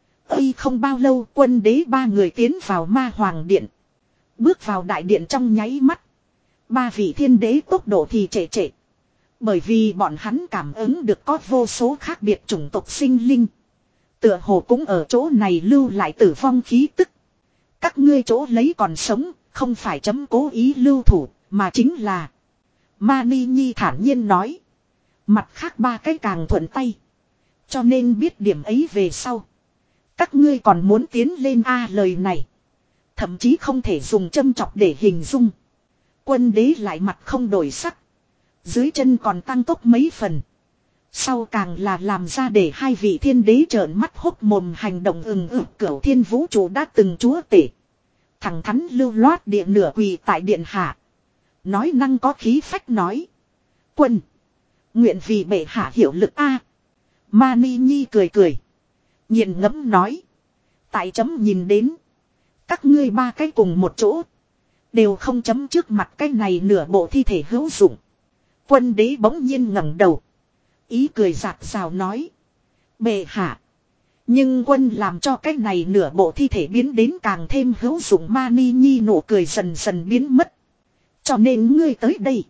Ây không bao lâu quân đế ba người tiến vào ma hoàng điện. Bước vào đại điện trong nháy mắt. Ba vị thiên đế tốc độ thì trệ trệ. Bởi vì bọn hắn cảm ứng được có vô số khác biệt chủng tộc sinh linh. Tựa hồ cũng ở chỗ này lưu lại tử vong khí tức. Các ngươi chỗ lấy còn sống, không phải chấm cố ý lưu thủ, mà chính là. Mani Nhi thản nhiên nói. Mặt khác ba cái càng thuận tay. Cho nên biết điểm ấy về sau. Các ngươi còn muốn tiến lên a lời này. Thậm chí không thể dùng châm chọc để hình dung. Quân đế lại mặt không đổi sắc. Dưới chân còn tăng tốc mấy phần. Sau càng là làm ra để hai vị thiên đế trợn mắt hốc mồm hành động ừng ực cửu thiên vũ trụ đã từng chúa tể. Thẳng thắn lưu loát địa nửa quỳ tại điện hạ. Nói năng có khí phách nói. Quân. Nguyện vì bệ hạ hiệu lực a. Mani Nhi cười cười. Nhìn ngẫm nói. Tại chấm nhìn đến. Các ngươi ba cái cùng một chỗ. Đều không chấm trước mặt cái này nửa bộ thi thể hữu dụng. Quân đế bỗng nhiên ngẩng đầu. Ý cười giạt rào nói. Bệ hạ. Nhưng quân làm cho cái này nửa bộ thi thể biến đến càng thêm hữu dụng. Mani Nhi nụ cười dần dần biến mất. Cho nên ngươi tới đây.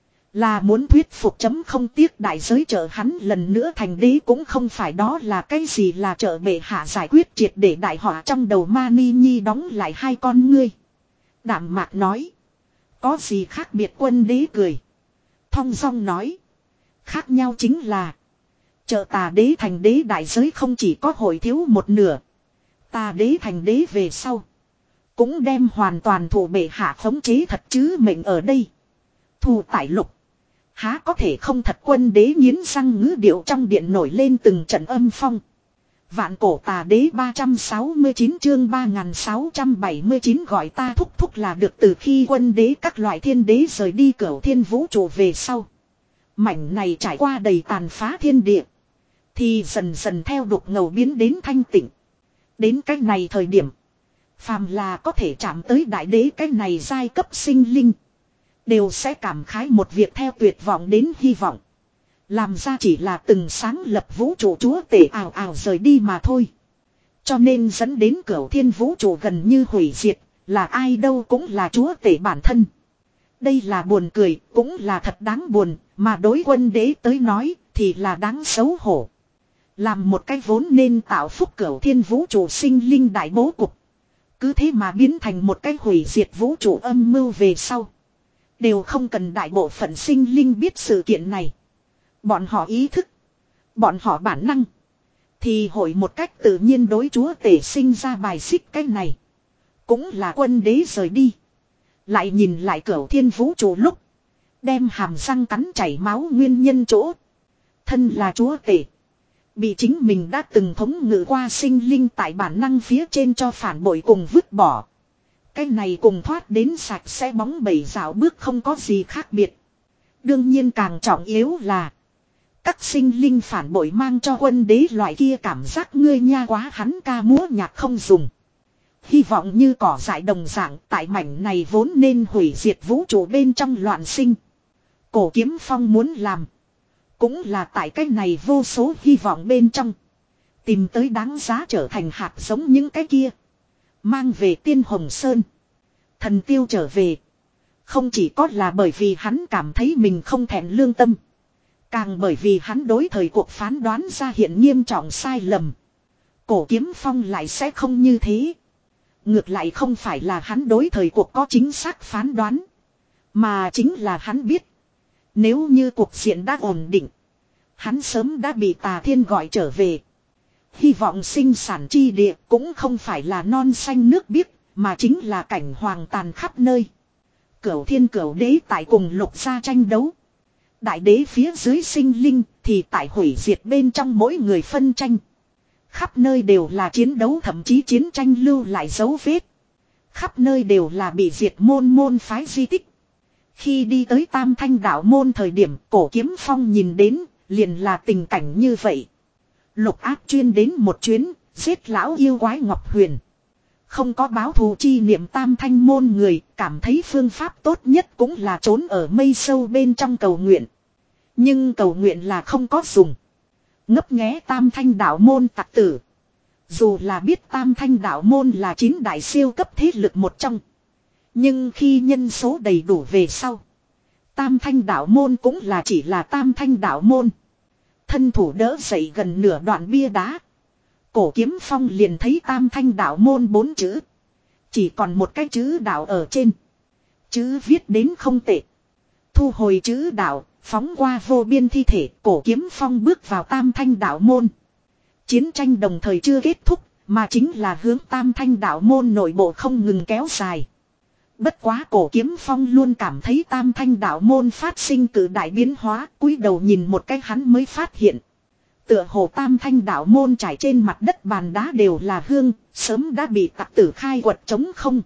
Là muốn thuyết phục chấm không tiếc đại giới trợ hắn lần nữa thành đế cũng không phải đó là cái gì là trợ bệ hạ giải quyết triệt để đại họa trong đầu Mani Nhi đóng lại hai con ngươi. Đạm mạc nói. Có gì khác biệt quân đế cười. Thong dong nói. Khác nhau chính là. Trợ tà đế thành đế đại giới không chỉ có hồi thiếu một nửa. Tà đế thành đế về sau. Cũng đem hoàn toàn thủ bệ hạ khống chế thật chứ mệnh ở đây. Thù tại lục. Há có thể không thật quân đế nghiến răng ngữ điệu trong điện nổi lên từng trận âm phong. Vạn cổ tà đế ba trăm sáu mươi chín chương ba nghìn sáu trăm bảy mươi chín gọi ta thúc thúc là được từ khi quân đế các loại thiên đế rời đi cửu thiên vũ trụ về sau. Mảnh này trải qua đầy tàn phá thiên địa. Thì dần dần theo đục ngầu biến đến thanh tịnh. Đến cách này thời điểm. Phàm là có thể chạm tới đại đế cái này giai cấp sinh linh. Đều sẽ cảm khái một việc theo tuyệt vọng đến hy vọng. Làm ra chỉ là từng sáng lập vũ trụ chúa tể ảo ảo rời đi mà thôi. Cho nên dẫn đến cửu thiên vũ trụ gần như hủy diệt. Là ai đâu cũng là chúa tể bản thân. Đây là buồn cười cũng là thật đáng buồn. Mà đối quân đế tới nói thì là đáng xấu hổ. Làm một cái vốn nên tạo phúc cửu thiên vũ trụ sinh linh đại bố cục. Cứ thế mà biến thành một cái hủy diệt vũ trụ âm mưu về sau. Đều không cần đại bộ phận sinh linh biết sự kiện này. Bọn họ ý thức. Bọn họ bản năng. Thì hội một cách tự nhiên đối chúa tể sinh ra bài xích cái này. Cũng là quân đế rời đi. Lại nhìn lại cửu thiên vũ trụ lúc. Đem hàm răng cắn chảy máu nguyên nhân chỗ. Thân là chúa tể. Bị chính mình đã từng thống ngự qua sinh linh tại bản năng phía trên cho phản bội cùng vứt bỏ. Cái này cùng thoát đến sạch sẽ bóng bẩy dạo bước không có gì khác biệt. Đương nhiên càng trọng yếu là. Các sinh linh phản bội mang cho quân đế loại kia cảm giác ngươi nha quá hắn ca múa nhạc không dùng. Hy vọng như cỏ dại đồng dạng tại mảnh này vốn nên hủy diệt vũ trụ bên trong loạn sinh. Cổ Kiếm Phong muốn làm. Cũng là tại cái này vô số hy vọng bên trong. Tìm tới đáng giá trở thành hạt giống những cái kia. Mang về Tiên Hồng Sơn. Thần Tiêu trở về. Không chỉ có là bởi vì hắn cảm thấy mình không thẹn lương tâm. Càng bởi vì hắn đối thời cuộc phán đoán ra hiện nghiêm trọng sai lầm. Cổ Kiếm Phong lại sẽ không như thế. Ngược lại không phải là hắn đối thời cuộc có chính xác phán đoán. Mà chính là hắn biết. Nếu như cuộc diện đã ổn định. Hắn sớm đã bị Tà Thiên gọi trở về. Hy vọng sinh sản chi địa cũng không phải là non xanh nước biếc. Mà chính là cảnh hoàng tàn khắp nơi. Cửu thiên cửu đế tại cùng lục gia tranh đấu. Đại đế phía dưới sinh linh thì tại hủy diệt bên trong mỗi người phân tranh. Khắp nơi đều là chiến đấu thậm chí chiến tranh lưu lại dấu vết. Khắp nơi đều là bị diệt môn môn phái di tích. Khi đi tới Tam Thanh đạo môn thời điểm Cổ Kiếm Phong nhìn đến liền là tình cảnh như vậy. Lục áp chuyên đến một chuyến giết lão yêu quái Ngọc Huyền. Không có báo thù chi niệm Tam Thanh môn người cảm thấy phương pháp tốt nhất cũng là trốn ở mây sâu bên trong cầu nguyện. Nhưng cầu nguyện là không có dùng. Ngấp nghé Tam Thanh đạo môn tặc tử. Dù là biết Tam Thanh đạo môn là chín đại siêu cấp thế lực một trong. Nhưng khi nhân số đầy đủ về sau. Tam Thanh đạo môn cũng là chỉ là Tam Thanh đạo môn. Thân thủ đỡ dậy gần nửa đoạn bia đá. Cổ Kiếm Phong liền thấy Tam Thanh đạo môn bốn chữ. Chỉ còn một cái chữ đạo ở trên. Chữ viết đến không tệ. Thu hồi chữ đạo, phóng qua vô biên thi thể, Cổ Kiếm Phong bước vào Tam Thanh đạo môn. Chiến tranh đồng thời chưa kết thúc, mà chính là hướng Tam Thanh đạo môn nội bộ không ngừng kéo dài. Bất quá Cổ Kiếm Phong luôn cảm thấy Tam Thanh đạo môn phát sinh cử đại biến hóa, cúi đầu nhìn một cái hắn mới phát hiện. Tựa hồ Tam Thanh đạo môn trải trên mặt đất bàn đá đều là hương, sớm đã bị tặc tử khai quật trống không.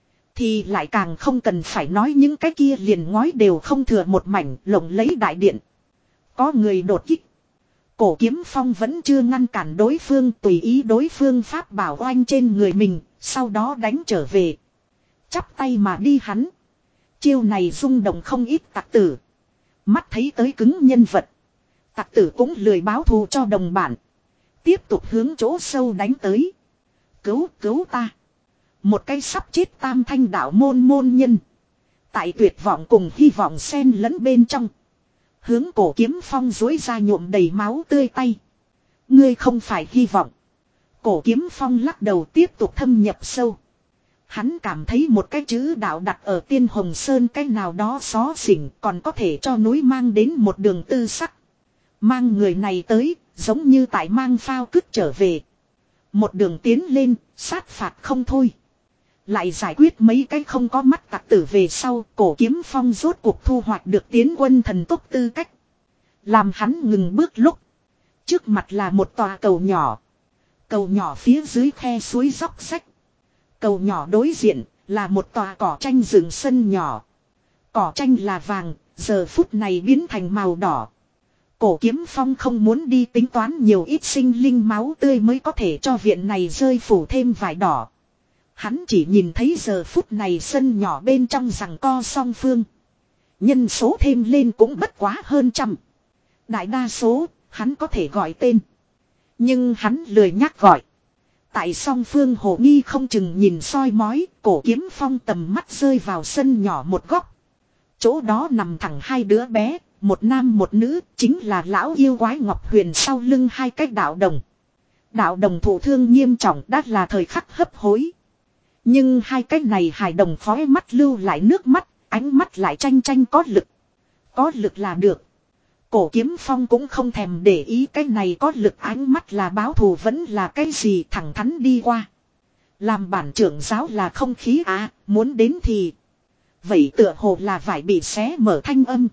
Thì lại càng không cần phải nói những cái kia liền ngói đều không thừa một mảnh lộng lấy đại điện. Có người đột kích. Cổ Kiếm Phong vẫn chưa ngăn cản đối phương, tùy ý đối phương pháp bảo oanh trên người mình, sau đó đánh trở về. Chắp tay mà đi hắn. Chiêu này rung động không ít tặc tử. Mắt thấy tới cứng nhân vật. Tặc tử cũng lười báo thù cho đồng bản. Tiếp tục hướng chỗ sâu đánh tới. Cứu, cứu ta. Một cái sắp chết tam thanh đạo môn môn nhân. Tại tuyệt vọng cùng hy vọng xen lẫn bên trong. Hướng Cổ Kiếm Phong dối ra nhuộm đầy máu tươi tay. Ngươi không phải hy vọng. Cổ Kiếm Phong lắc đầu tiếp tục thâm nhập sâu. Hắn cảm thấy một cái chữ đạo đặt ở Tiên Hồng Sơn cái nào đó xó xỉnh còn có thể cho núi mang đến một đường tư sắc. Mang người này tới, giống như tại mang phao cứt trở về. Một đường tiến lên, sát phạt không thôi. Lại giải quyết mấy cái không có mắt tặc tử về sau, Cổ Kiếm Phong rốt cuộc thu hoạch được tiến quân thần tốc tư cách. Làm hắn ngừng bước lúc. Trước mặt là một tòa cầu nhỏ. Cầu nhỏ phía dưới khe suối róc rách. Cầu nhỏ đối diện là một tòa cỏ tranh rừng sân nhỏ. Cỏ tranh là vàng, giờ phút này biến thành màu đỏ. Cổ Kiếm Phong không muốn đi tính toán nhiều ít sinh linh máu tươi mới có thể cho viện này rơi phủ thêm vải đỏ. Hắn chỉ nhìn thấy giờ phút này sân nhỏ bên trong rằng co song phương. Nhân số thêm lên cũng bất quá hơn trăm. Đại đa số, hắn có thể gọi tên. Nhưng hắn lười nhắc gọi. Tại song phương hồ nghi không chừng nhìn soi mói, Cổ Kiếm Phong tầm mắt rơi vào sân nhỏ một góc. Chỗ đó nằm thẳng hai đứa bé, một nam một nữ, chính là lão yêu quái Ngọc Huyền sau lưng hai cái đạo đồng. Đạo đồng thụ thương nghiêm trọng đã là thời khắc hấp hối. Nhưng hai cái này hài đồng khói mắt lưu lại nước mắt, ánh mắt lại tranh tranh có lực. Có lực là được. Cổ Kiếm Phong cũng không thèm để ý cái này có lực ánh mắt là báo thù vẫn là cái gì, thẳng thắn đi qua. Làm bản trưởng giáo là không khí à, muốn đến thì. Vậy tựa hồ là vải bị xé mở thanh âm.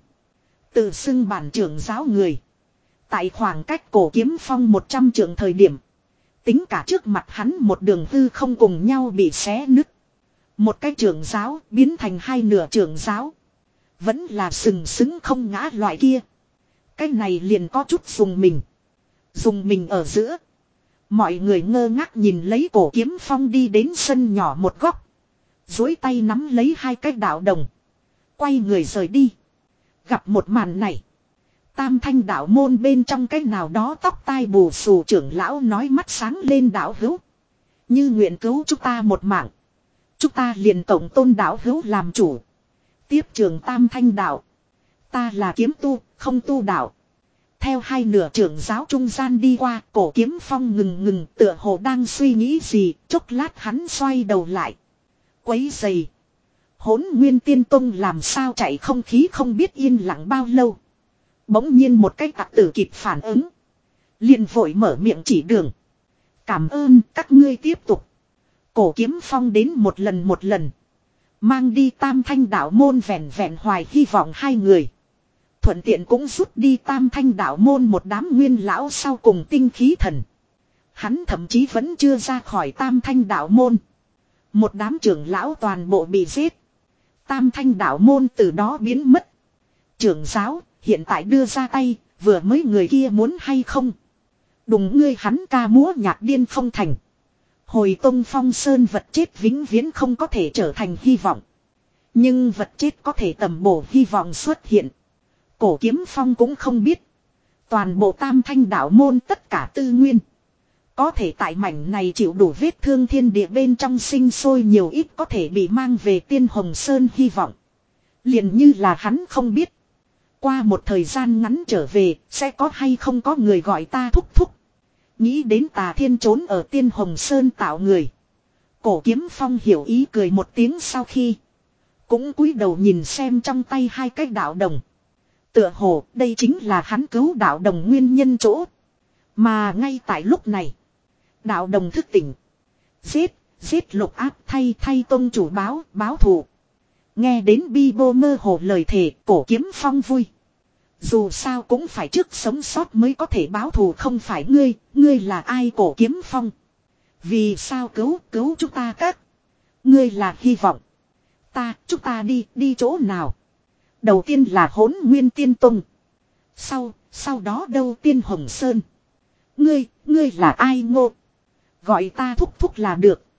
Tự xưng bản trưởng giáo người. Tại khoảng cách Cổ Kiếm Phong một trăm trượng thời điểm. Tính cả trước mặt hắn một đường hư không cùng nhau bị xé nứt. Một cái trưởng giáo biến thành hai nửa trưởng giáo. Vẫn là sừng sững không ngã loại kia. Cái này liền có chút dùng mình. Dùng mình ở giữa. Mọi người ngơ ngác nhìn lấy Cổ Kiếm Phong đi đến sân nhỏ một góc. Dối tay nắm lấy hai cái đạo đồng. Quay người rời đi. Gặp một màn này. Tam thanh đạo môn bên trong cái nào đó tóc tai bù xù trưởng lão nói mắt sáng lên đạo hữu. Như nguyện cứu chúng ta một mạng. Chúng ta liền tổng tôn đạo hữu làm chủ. Tiếp trường tam thanh đạo. Ta là kiếm tu, không tu đạo. Theo hai nửa trưởng giáo trung gian đi qua, Cổ Kiếm Phong ngừng ngừng tựa hồ đang suy nghĩ gì, chốc lát hắn xoay đầu lại. Quấy giày. Hỗn Nguyên Tiên Tông làm sao chạy không khí không biết yên lặng bao lâu. Bỗng nhiên một cái tặc tử kịp phản ứng. Liền vội mở miệng chỉ đường. Cảm ơn các ngươi tiếp tục. Cổ Kiếm Phong đến một lần một lần. Mang đi tam thanh đạo môn vẹn vẹn hoài hy vọng hai người. Thuận tiện cũng rút đi tam thanh đạo môn một đám nguyên lão sau cùng tinh khí thần. Hắn thậm chí vẫn chưa ra khỏi tam thanh đạo môn. Một đám trưởng lão toàn bộ bị giết. Tam thanh đạo môn từ đó biến mất. Trưởng giáo hiện tại đưa ra tay, vừa mới người kia muốn hay không. Đùng ngươi hắn ca múa nhạc điên không thành. Hồi tông phong sơn vật chết vĩnh viễn không có thể trở thành hy vọng. Nhưng vật chết có thể tầm bổ hy vọng xuất hiện. Cổ Kiếm Phong cũng không biết. Toàn bộ tam thanh đạo môn tất cả tư nguyên. Có thể tại mảnh này chịu đủ vết thương thiên địa bên trong sinh sôi nhiều ít có thể bị mang về Tiên Hồng Sơn hy vọng. Liền như là hắn không biết. Qua một thời gian ngắn trở về, sẽ có hay không có người gọi ta thúc thúc. Nghĩ đến Tà Thiên trốn ở Tiên Hồng Sơn tạo người. Cổ Kiếm Phong hiểu ý cười một tiếng sau khi. Cũng cúi đầu nhìn xem trong tay hai cái đạo đồng. Tựa hồ đây chính là hắn cứu đạo đồng nguyên nhân chỗ. Mà ngay tại lúc này. Đạo đồng thức tỉnh. Giết, giết lục áp thay thay tôn chủ báo, báo thù. Nghe đến bi bô mơ hồ lời thề, Cổ Kiếm Phong vui. Dù sao cũng phải trước sống sót mới có thể báo thù, không phải ngươi, ngươi là ai? Cổ Kiếm Phong. Vì sao cứu, cứu chúng ta các? Ngươi là hy vọng. Ta, chúng ta đi, đi chỗ nào? Đầu tiên là Hỗn Nguyên Tiên Tông. Sau, sau đó đâu Tiên Hồng Sơn. Ngươi, ngươi là ai Ngô? Gọi ta thúc thúc là được.